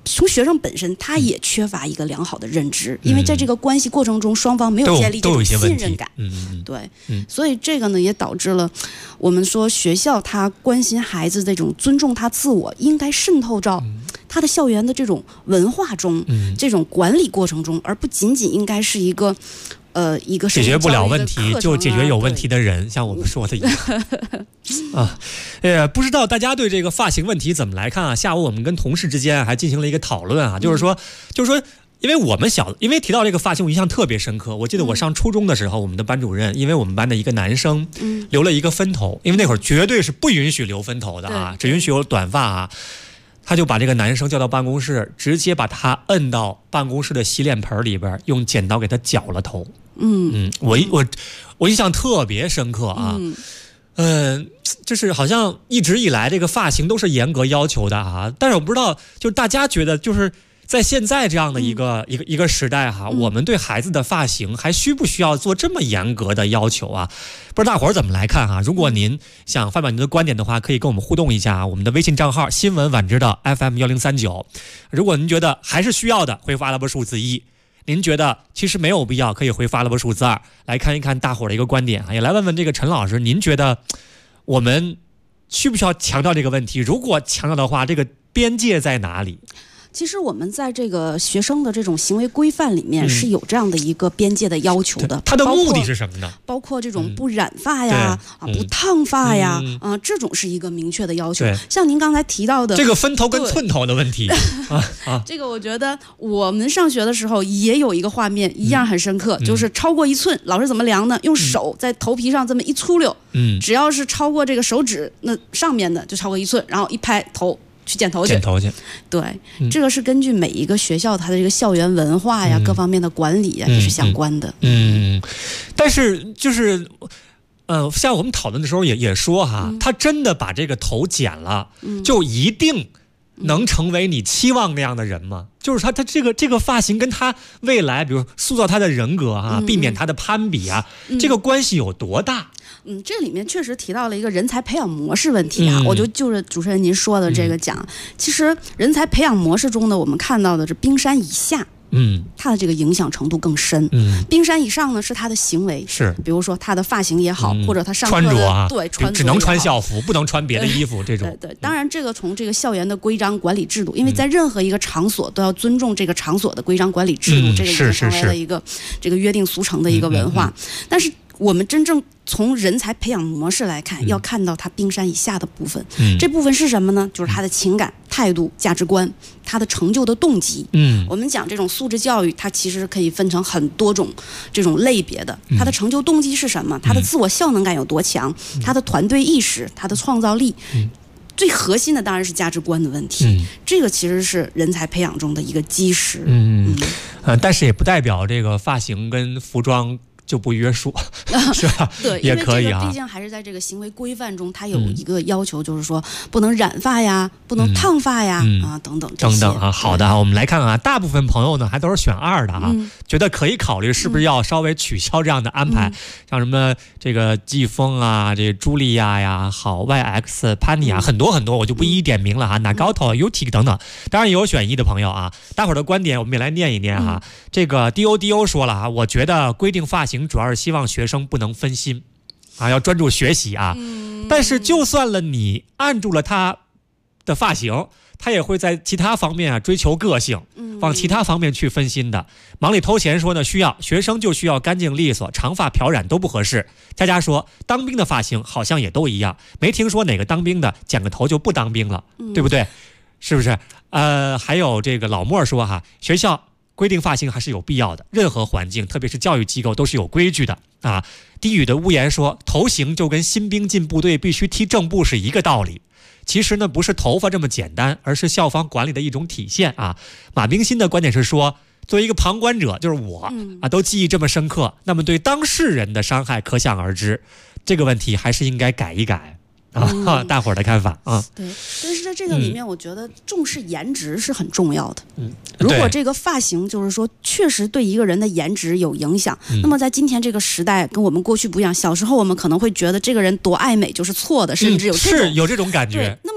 从学生本身他也缺乏一个良好的认知，因为在这个关系过程中双方没有建立这种信任感。对，所以这个呢也导致了我们说学校他关心孩子这种尊重他自我应该渗透到他的校园的这种文化中，这种管理过程中，而不仅仅应该是一个解决不了问题就解决有问题的人，像我们说的一样啊。不知道大家对这个发型问题怎么来看啊？下午我们跟同事之间还进行了一个讨论啊，就是说，因为提到这个发型，我印象特别深刻。我记得我上初中的时候，我们的班主任因为我们班的一个男生留了一个分头，因为那会儿绝对是不允许留分头的啊，只允许有短发啊。他就把这个男生叫到办公室，直接把他摁到办公室的洗脸盆里边，用剪刀给他绞了头。我印象特别深刻啊。就是好像一直以来这个发型都是严格要求的啊，但是我不知道，就是大家觉得就是在现在这样的一个时代哈，我们对孩子的发型还需不需要做这么严格的要求啊？不知道大伙儿怎么来看哈？如果您想发表您的观点的话，可以跟我们互动一下啊。我们的微信账号新闻晚知道 FM1039。如果您觉得还是需要的，回复阿拉伯数字1。您觉得其实没有必要，可以回复阿拉伯数字2，来看一看大伙儿的一个观点啊，也来问问这个陈老师，您觉得我们需不需要强调这个问题？如果强调的话，这个边界在哪里？ 其实我们在这个学生的这种行为规范里面是有这样的一个边界的要求的。 它的目的是什么呢？ 包括这种不染发呀，不烫发呀，这种是一个明确的要求。像您刚才提到的这个分头跟寸头的问题这个我觉得我们上学的时候也有一个画面一样很深刻，就是超过1寸，老师怎么量呢？用手在头皮上这么一粗溜，只要是超过这个手指那上面的就超过1寸，然后一拍头。去剪头去，对，这个是根据每一个学校它的这个校园文化呀、各方面的管理呀也是相关的。 但是就是像我们讨论的时候也说哈，他真的把这个头剪了，就一定能成为你期望那样的人吗？就是他这个发型跟他未来，比如塑造他的人格啊，避免他的攀比啊，这个关系有多大？ 这里面确实提到了一个人才培养模式问题啊，我就是主持人您说的这个讲，其实人才培养模式中呢，我们看到的是冰山以下。它的这个影响程度更深。冰山以上呢是他的行为，是比如说他的发型也好，或者他上课的穿着啊， 对，穿着只能穿校服，不能穿别的衣服这种。 对，当然这个从这个校园的规章管理制度，因为在任何一个场所都要尊重这个场所的规章管理制度，这个也成为了一个这个约定俗成的一个文化。但是我们真正从人才培养模式来看，要看到他冰山以下的部分。这部分是什么呢？就是他的情感、态度、价值观，他的成就的动机。我们讲这种素质教育，它其实可以分成很多种这种类别的。他的成就动机是什么？他的自我效能感有多强？他的团队意识，他的创造力。最核心的当然是价值观的问题，这个其实是人才培养中的一个基石。 但是也不代表这个发型跟服装就不约束，是吧？ 对， 也可以啊。 毕竟还是在这个行为规范中，它有一个要求，就是说不能染发呀，不能烫发呀，等等啊。好的啊，我们来看看啊，大部分朋友呢还都是选2的啊，觉得可以考虑是不是要稍微取消这样的安排，像什么这个季风啊，这茱莉亚呀，好 YX 潘妮啊，很多很多，我就不一一点名了啊，哪高头 UT 等等。当然也有选1的朋友啊，大伙儿的观点我们也来念一念哈。这个 DODO 说了啊，我觉得规定发型主要是希望学生不能分心啊，要专注学习啊。但是就算了你按住了他的发型，他也会在其他方面啊追求个性，往其他方面去分心的。忙里偷闲说呢，学生就需要干净利索，长发漂染都不合适。佳佳说，当兵的发型好像也都一样，没听说哪个当兵的剪个头就不当兵了，对不对？是不是？还有这个老莫说哈，学校规定发型还是有必要的，任何环境，特别是教育机构都是有规矩的啊。低语的屋檐说，头型就跟新兵进部队必须踢正步是一个道理。其实呢，不是头发这么简单，而是校方管理的一种体现啊。马冰心的观点是说，作为一个旁观者，就是我啊，都记忆这么深刻，那么对当事人的伤害可想而知。这个问题还是应该改一改。大伙儿的看法啊， 对，但是在这个里面，我觉得重视颜值是很重要的。如果这个发型就是说确实对一个人的颜值有影响，那么在今天这个时代跟我们过去不一样。小时候我们可能会觉得这个人多爱美就是错的，甚至有这种感觉。 那么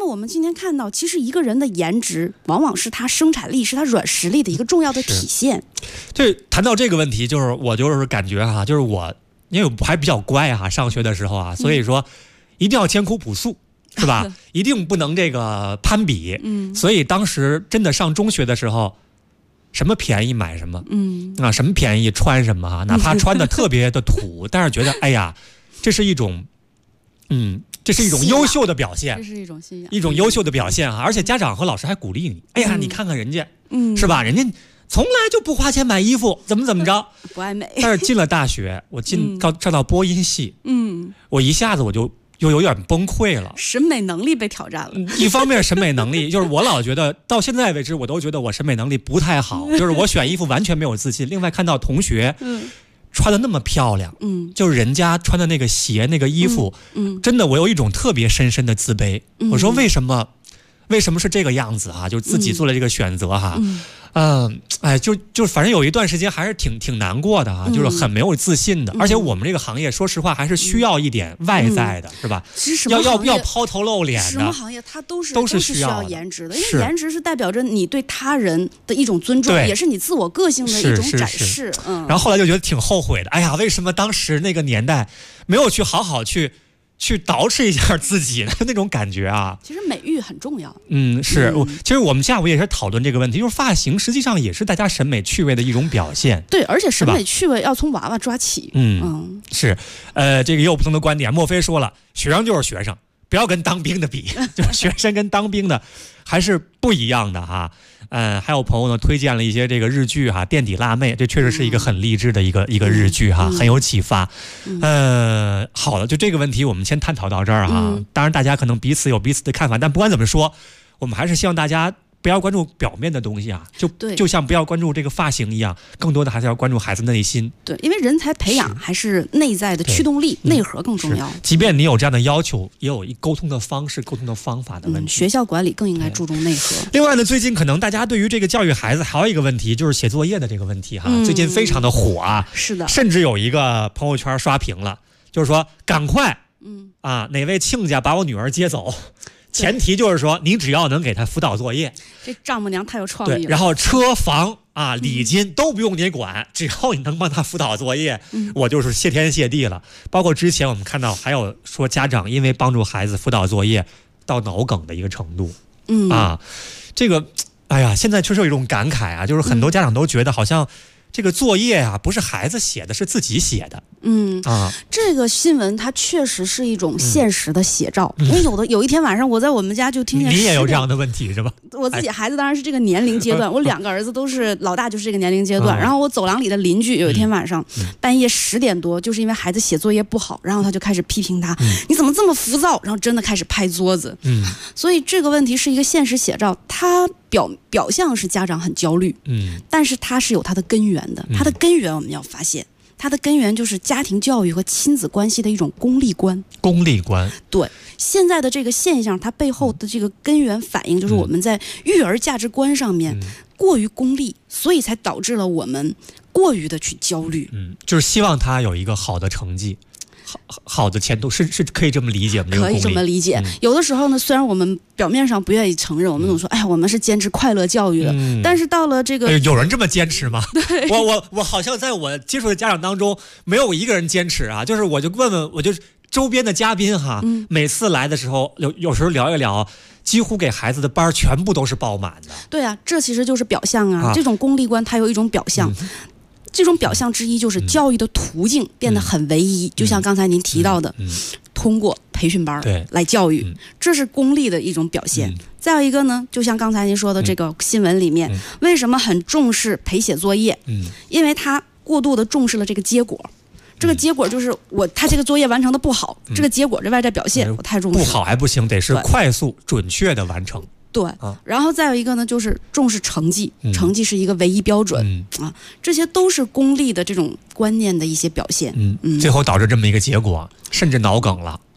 我们今天看到，其实一个人的颜值，往往是他生产力、是他软实力的一个重要的体现。 这谈到这个问题，就是我就是感觉哈，就是我因为我还比较乖哈，上学的时候啊，所以说一定要艰苦朴素。是吧？一定不能这个攀比。所以当时真的上中学的时候，什么便宜买什么。什么便宜穿什么啊，哪怕穿的特别的土，但是觉得哎呀，这是一种，这是一种优秀的表现， 这是一种信仰， 一种优秀的表现啊！而且家长和老师还鼓励你，哎呀，你看看人家，是吧？人家从来就不花钱买衣服，怎么着， 不爱美。 但是进了大学，我上到播音系，我一下子我就又有点崩溃了， 审美能力被挑战了。 一方面审美能力，就是我老觉得到现在为止，我都觉得我审美能力不太好，就是我选衣服完全没有自信。另外看到同学，穿的那么漂亮，就是人家穿的那个鞋、那个衣服，真的我有一种特别深深的自卑。我说为什么是这个样子啊？就自己做了这个选择哈。就反正有一段时间还是挺难过的啊，就是很没有自信的。而且我们这个行业，说实话还是需要一点外在的，是吧？要抛头露脸的。 什么行业它都是需要颜值的，因为颜值是代表着你对他人的一种尊重，也是你自我个性的一种展示。 然后后来就觉得挺后悔的，哎呀，为什么当时那个年代没有去好好去捯饬一下自己的那种感觉啊。 其实美育很重要。 是。其实我们下午也是讨论这个问题，就是发型实际上也是大家审美趣味的一种表现。 对，而且审美趣味要从娃娃抓起。 是。这个也有不同的观点。莫非说了，学生就是学生，不要跟当兵的比，就是学生跟当兵的还是不一样的哈。还有朋友呢推荐了一些这个日剧哈，垫底辣妹，这确实是一个很励志的一个日剧哈，很有启发。好了，就这个问题我们先探讨到这儿哈。当然大家可能彼此有彼此的看法，但不管怎么说，我们还是希望大家不要关注表面的东西啊，就像不要关注这个发型一样，更多的还是要关注孩子的内心。 对，因为人才培养还是内在的驱动力，内核更重要。 即便你有这样的要求，也有沟通的方式、沟通的方法的问题。 学校管理更应该注重内核。 另外呢，最近可能大家对于这个教育孩子还有一个问题，就是写作业的这个问题哈，最近非常的火啊。 是的。 甚至有一个朋友圈刷屏了，就是说赶快，哪位亲家把我女儿接走。前提就是说，你只要能给他辅导作业， 这丈母娘太有创意了。 对，然后车房礼金都不用你管，只要你能帮他辅导作业，我就是谢天谢地了。包括之前我们看到还有说家长因为帮助孩子辅导作业到脑梗的一个程度，这个，哎呀，现在确实有一种感慨啊，就是很多家长都觉得好像这个作业啊不是孩子写的，是自己写的。 这个新闻它确实是一种现实的写照。因为有一天晚上，我在我们家就听见。 你也有这样的问题是吧？ 我自己孩子当然是这个年龄阶段，我2个儿子都是老大就是这个年龄阶段。然后我走廊里的邻居有一天晚上半夜10点多，就是因为孩子写作业不好，然后他就开始批评他，你怎么这么浮躁？然后真的开始拍桌子。所以这个问题是一个现实写照，它表象是家长很焦虑，但是它是有它的根源的。它的根源我们要发现。它的根源就是家庭教育和亲子关系的一种功利观。 功利观， 对现在的这个现象，它背后的这个根源反映就是我们在育儿价值观上面过于功利，所以才导致了我们过于的去焦虑。 就是希望他有一个好的成绩。好的前途是可以这么理解吗？ 可以这么理解。有的时候呢，虽然我们表面上不愿意承认，我们总说，哎呀，我们是坚持快乐教育的，但是到了这个， 有人这么坚持吗？ 对， 我好像在我接触的家长当中，没有一个人坚持啊。就是我就问问，我就周边的嘉宾哈，每次来的时候，有时候聊一聊。几乎给孩子的班全部都是爆满的。 对啊，这其实就是表象啊。这种功利观它有一种表象。这种表象之一就是教育的途径变得很唯一，就像刚才您提到的，通过培训班来教育，这是功利的一种表现。再有一个呢，就像刚才您说的这个新闻里面，为什么很重视陪写作业？因为他过度的重视了这个结果。这个结果就是他这个作业完成的不好，这个结果这外在表现我太重视。 不好还不行，得是快速准确的完成。 对，然后再有一个呢，就是重视成绩，成绩是一个唯一标准这些都是功利的这种观念的一些表现。 最后导致这么一个结果，甚至脑梗了。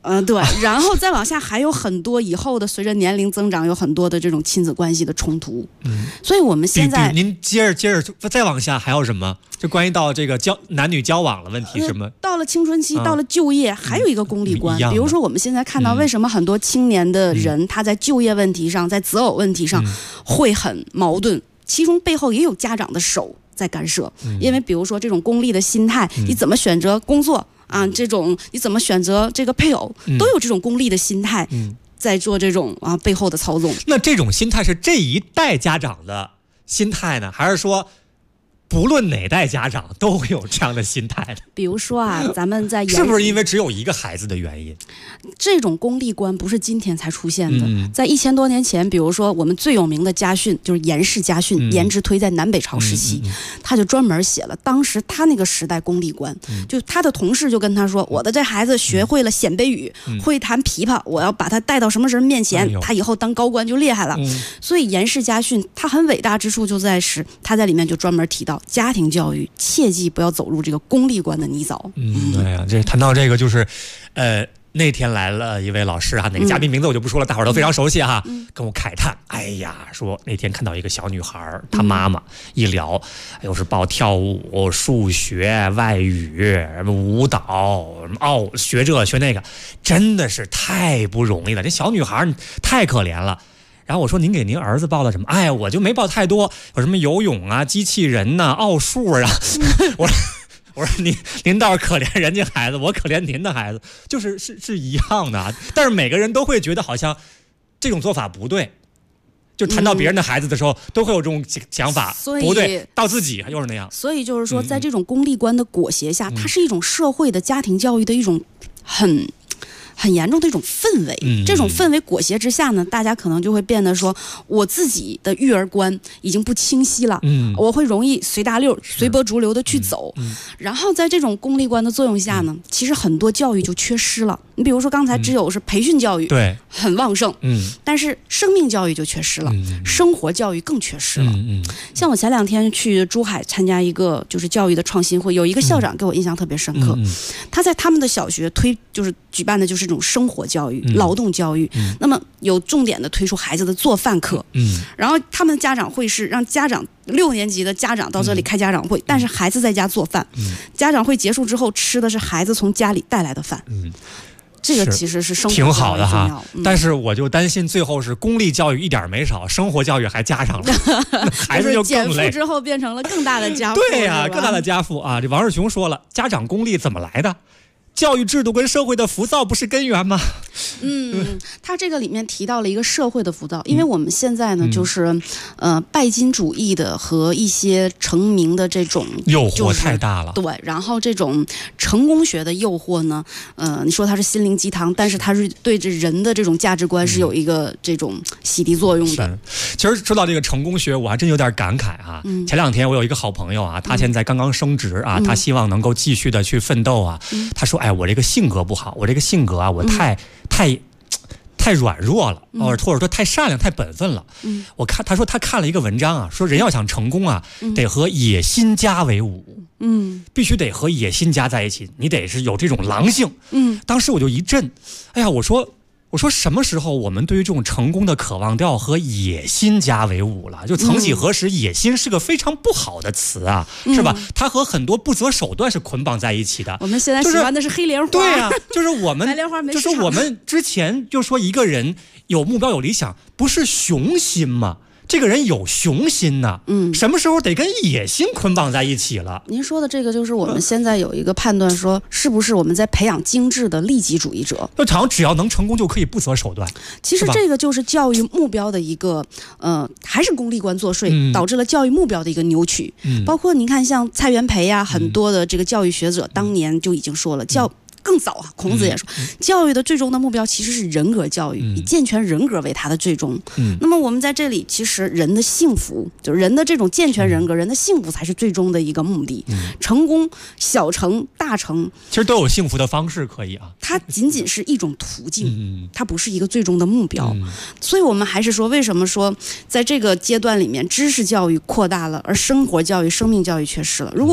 对，然后再往下还有很多以后的随着年龄增长有很多的这种亲子关系的冲突。所以我们现在您接着再往下还有什么？就关于到这个男女交往的问题什么？ 到了青春期，到了就业，还有一个功利观。比如说我们现在看到为什么很多青年的人他在就业问题上，在择偶问题上会很矛盾，其中背后也有家长的手在干涉。因为比如说这种功利的心态，你怎么选择工作啊？这种你怎么选择这个配偶，都有这种功利的心态在做这种背后的操纵。 那这种心态是这一代家长的心态呢，还是说不论哪代家长都会有这样的心态的？ 比如说咱们在是不是因为只有一个孩子的原因？ 这种功利观不是今天才出现的，在1000多年前，比如说我们最有名的家训就是颜氏家训，颜值推在南北朝时期，他就专门写了当时他那个时代功利观。就他的同事就跟他说，我的这孩子学会了鲜卑语，会弹琵琶，我要把他带到什么人面前，他以后当高官就厉害了。所以颜氏家训他很伟大之处就在是他在里面就专门提到家庭教育切记不要走入这个功利观的泥沼。 对呀，这谈到这个就是那天来了一位老师哪个嘉宾名字我就不说了，大伙儿都非常熟悉跟我慨叹，哎呀，说那天看到一个小女孩，她妈妈一聊，又是报跳舞、数学、外语、舞蹈、学这学那个，真的是太不容易了，这小女孩太可怜了。然后我说您给您儿子报了什么？哎，我就没报太多，有什么游泳啊、机器人呐、奥数啊。我说您倒是可怜人家孩子，我可怜您的孩子，就是是一样的。但是每个人都会觉得好像这种做法不对，就谈到别人的孩子的时候，都会有这种想法，不对，到自己又是那样。 所以就是说，在这种功利观的裹挟下，它是一种社会的家庭教育的一种很严重的一种氛围。这种氛围裹挟之下呢，大家可能就会变得说，我自己的育儿观已经不清晰了，我会容易随大溜、随波逐流的去走。然后在这种功利观的作用下呢，其实很多教育就缺失了。你比如说刚才只有是培训教育，对，很旺盛，但是生命教育就缺失了，生活教育更缺失了。像我前2天去珠海参加一个就是教育的创新会，有一个校长给我印象特别深刻，他在他们的小学就是举办的就是这种生活教育、劳动教育，那么有重点的推出孩子的做饭课，然后他们的家长会是让家长6年级的家长到这里开家长会，但是孩子在家做饭，家长会结束之后吃的是孩子从家里带来的饭。这个其实是生活挺好的哈，但是我就担心最后是公立教育一点没少，生活教育还加上了，孩子就更累。 减负之后变成了更大的家负。 对呀，更大的家负啊！这王世雄说了，家长功利怎么来的？教育制度跟社会的浮躁不是根源吗？ 他这个里面提到了一个社会的浮躁，因为我们现在呢，就是拜金主义的和一些成名的这种诱惑太大了。 对，然后这种成功学的诱惑呢，你说它是心灵鸡汤，但是它是对这人的这种价值观是有一个这种洗涤作用的。 其实说到这个成功学，我还真有点感慨啊。前2天我有一个好朋友啊，他现在刚刚升职啊，他希望能够继续的去奋斗啊。他说：“哎，我这个性格不好，我这个性格啊，我太软弱了，或者说太善良、太本分了。他说他看了一个文章啊，说人要想成功啊，得和野心家为伍，必须得和野心家在一起，你得是有这种狼性。当时我就一震，哎呀，我说什么时候我们对于这种成功的渴望都要和野心家为伍了？就曾几何时，野心是个非常不好的词啊，是吧？它和很多不择手段是捆绑在一起的。 我们现在喜欢的是黑莲花， 对啊，就是我们白莲花没就是我们之前就说一个人有目标有理想，不是雄心吗？这个人有雄心呐，什么时候得跟野心捆绑在一起了？ 您说的这个就是我们现在有一个判断说，是不是我们在培养精致的利己主义者？ 就好像只要能成功就可以不择手段。 其实这个就是教育目标的一个还是功利观作祟，导致了教育目标的一个扭曲。包括您看，像蔡元培呀，很多的这个教育学者当年就已经说了，更早啊，孔子也说，教育的最终的目标其实是人格教育，以健全人格为它的最终。那么我们在这里，其实人的幸福，就是人的这种健全人格，人的幸福才是最终的一个目的。成功、小成、大成， 其实都有幸福的方式可以啊。 它仅仅是一种途径，它不是一个最终的目标。所以我们还是说，为什么说在这个阶段里面，知识教育扩大了，而生活教育、生命教育缺失了？如果我们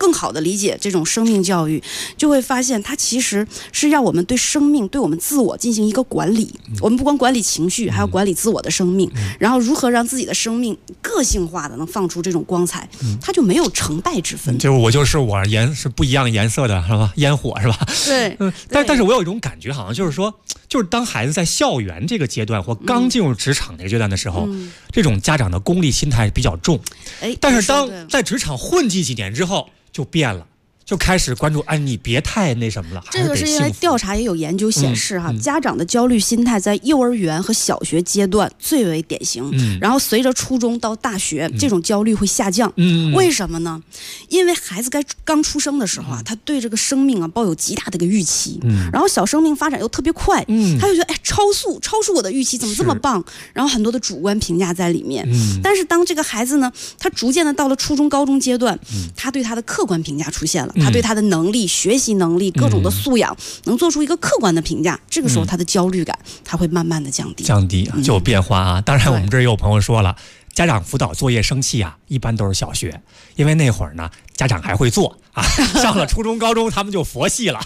更好的理解这种生命教育，就会发现它其实是让我们对生命、对我们自我进行一个管理。我们不光管理情绪，还要管理自我的生命，然后如何让自己的生命个性化的能放出这种光彩，它就没有成败之分。 就是我就是我，颜是不一样颜色的，是吧？烟火是吧？ 对。 但是我有一种感觉，好像就是说，就是当孩子在校园这个阶段或刚进入职场这个阶段的时候，这种家长的功利心态比较重。但是当在职场混迹几年之后，就变了。就开始关注，哎，你别太那什么了。 这个是因为调查也有研究显示哈，家长的焦虑心态在幼儿园和小学阶段最为典型。然后随着初中到大学，这种焦虑会下降。为什么呢？因为孩子刚出生的时候啊，他对这个生命啊抱有极大的一个预期。然后小生命发展又特别快，他就觉得哎，超出我的预期，怎么这么棒？然后很多的主观评价在里面。但是当这个孩子呢，他逐渐的到了初中、高中阶段，他对他的客观评价出现了。他对他的能力、学习能力、各种的素养，能做出一个客观的评价。这个时候，他的焦虑感他会慢慢的降低， 就有变化啊。当然，我们这儿也有朋友说了，家长辅导作业生气啊，一般都是小学，因为那会儿呢，家长还会做啊。上了初中、高中，他们就佛系了。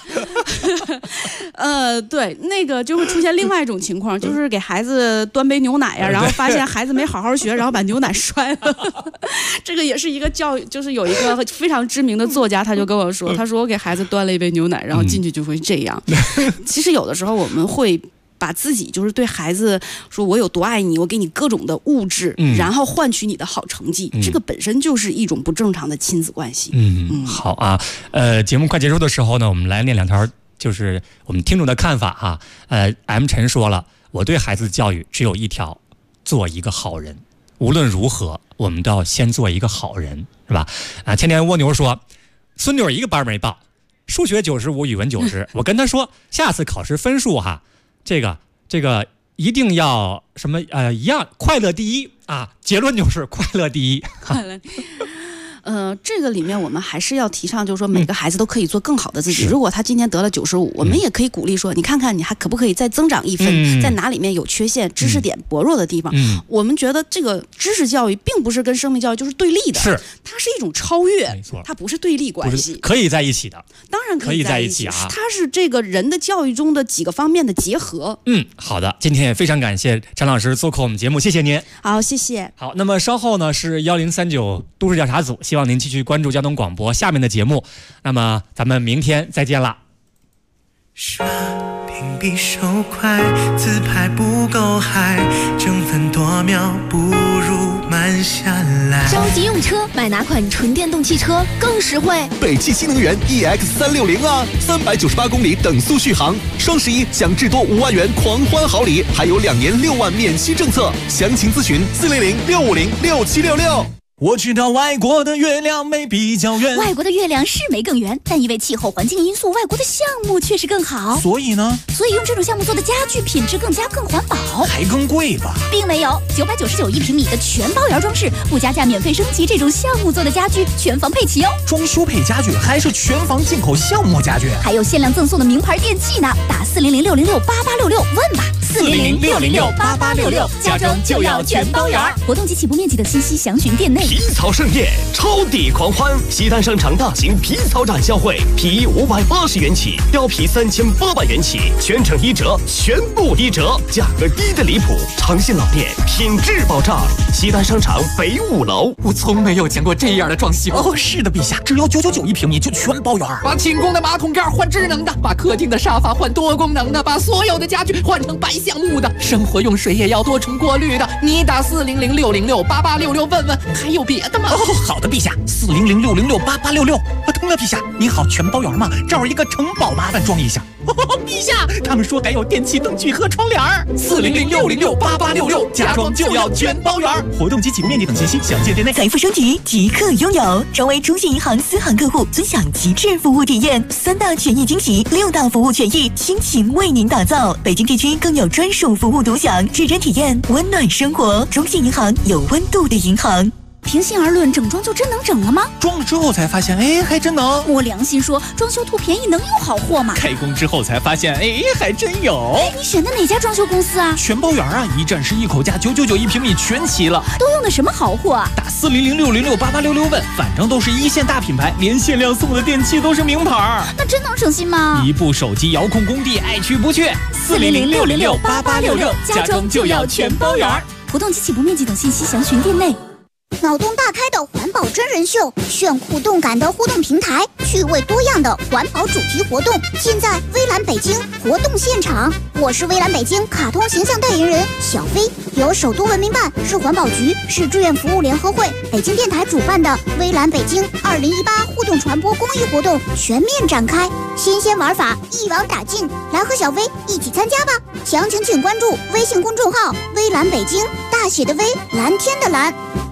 对，那个就会出现另外一种情况，就是给孩子端杯牛奶呀，然后发现孩子没好好学，然后把牛奶摔了。这个也是一个教育，就是有一个非常知名的作家，他就跟我说，他说我给孩子端了一杯牛奶，然后进去就会这样。其实有的时候我们会把自己就是对孩子说我有多爱你，我给你各种的物质，然后换取你的好成绩，这个本身就是一种不正常的亲子关系。 好啊，节目快结束的时候呢，我们来念两条就是我们听众的看法哈。M 陈说了，我对孩子的教育只有一条，做一个好人。无论如何，我们都要先做一个好人，是吧？天天蜗牛说，孙女一个班没报，数学95，语文90。我跟他说，下次考试分数哈，这个一定要什么一样，快乐第一啊！结论就是快乐第一。 快乐。这个里面我们还是要提倡，就是说每个孩子都可以做更好的自己。如果他今天得了95，我们也可以鼓励说，你看看你还可不可以再增长1分，在哪里面有缺陷、知识点薄弱的地方。我们觉得这个知识教育并不是跟生命教育就是对立的，它是一种超越，它不是对立关系， 可以在一起的， 当然可以在一起啊。 它是这个人的教育中的几个方面的结合。 好的，今天也非常感谢陈老师做客我们节目，谢谢您。 好，谢谢。 好，那么稍后呢是1039都市调查组，希望您继续关注交通广播下面的节目。那么咱们明天再见啦。 刷屏比手快，自拍不够嗨，争分夺秒不如慢下来。 着急用车，买哪款纯电动汽车更实惠？ 北汽新能源 EX360啊，398公里等速续航，双11享至多5万元狂欢好礼，还有2年6万免息政策。详情咨询400-650-6766。 我知道外国的月亮没比较圆， 外国的月亮是没更圆，但因为气候环境因素，外国的项目确实更好。 所以呢？ 所以用这种项目做的家具品质更环保， 还更贵吧？ 并没有，9991平米的全包圆装饰，不加价免费升级，这种项目做的家具全房配齐哦。 装修配家具还是全房进口项目家具， 还有限量赠送的名牌电器呢。打400-606-8866问吧 ，400-606-8866，家装就要全包圆。 活动及起步面积等信息详询店内。 皮草盛宴，超抵狂欢！西单商场大型皮草展销会，皮衣580元起，貂皮3800元起，全程1折，全部1折，价格低的离谱，诚信老店，品质保障。西单商场北5楼。 我从没有见过这样的装修。 哦，是的，陛下，只要9991平米就全包圆。把寝宫的马桶盖换智能的，把客厅的沙发换多功能的，把所有的家具换成白橡木的，生活用水也要多重过滤的。你打400-606-8866问问，还有别的吗？哦，好的，陛下，400-606-8866。对了，陛下，您好，全包圆吗？这儿有一个城堡，麻烦装一下。陛下，他们说改有电器、灯具和窗帘。400-606-8866，家装就要全包圆。活动及起步面积等信息详见店内。 财富升级即刻拥有，成为中信银行私行客户，尊享极致服务体验，3大权益惊喜，6大服务权益倾情为您打造。北京地区更有专属服务独享，指针体验温暖生活。中信银行有温度的银行。 平心而论，整装就真能整了吗？ 装了之后才发现，哎，还真能。 摸良心说，装修图便宜能有好货吗？ 开工之后才发现，哎，还真有。 你选的哪家装修公司啊？ 全包圆啊，一站式一口价，999一平米全齐了。 都用的什么好货啊？ 打40060688866问，反正都是一线大品牌，连限量送的电器都是名牌。 那真能省心吗？ 一部手机遥控工地，爱去不去。 40060688866，家装就要全包圆。 活动及起步面积等信息详询店内。 脑洞大开的环保真人秀，炫酷动感的互动平台，趣味多样的环保主题活动，尽在微蓝北京活动现场。我是微蓝北京卡通形象代言人小飞，由首都文明办、市环保局、市志愿服务联合会、北京电台主办的微蓝北京2018互动传播公益活动全面展开，新鲜玩法一网打尽，来和小飞一起参加吧！详情请关注微信公众号微蓝北京，大写的微，蓝天的蓝。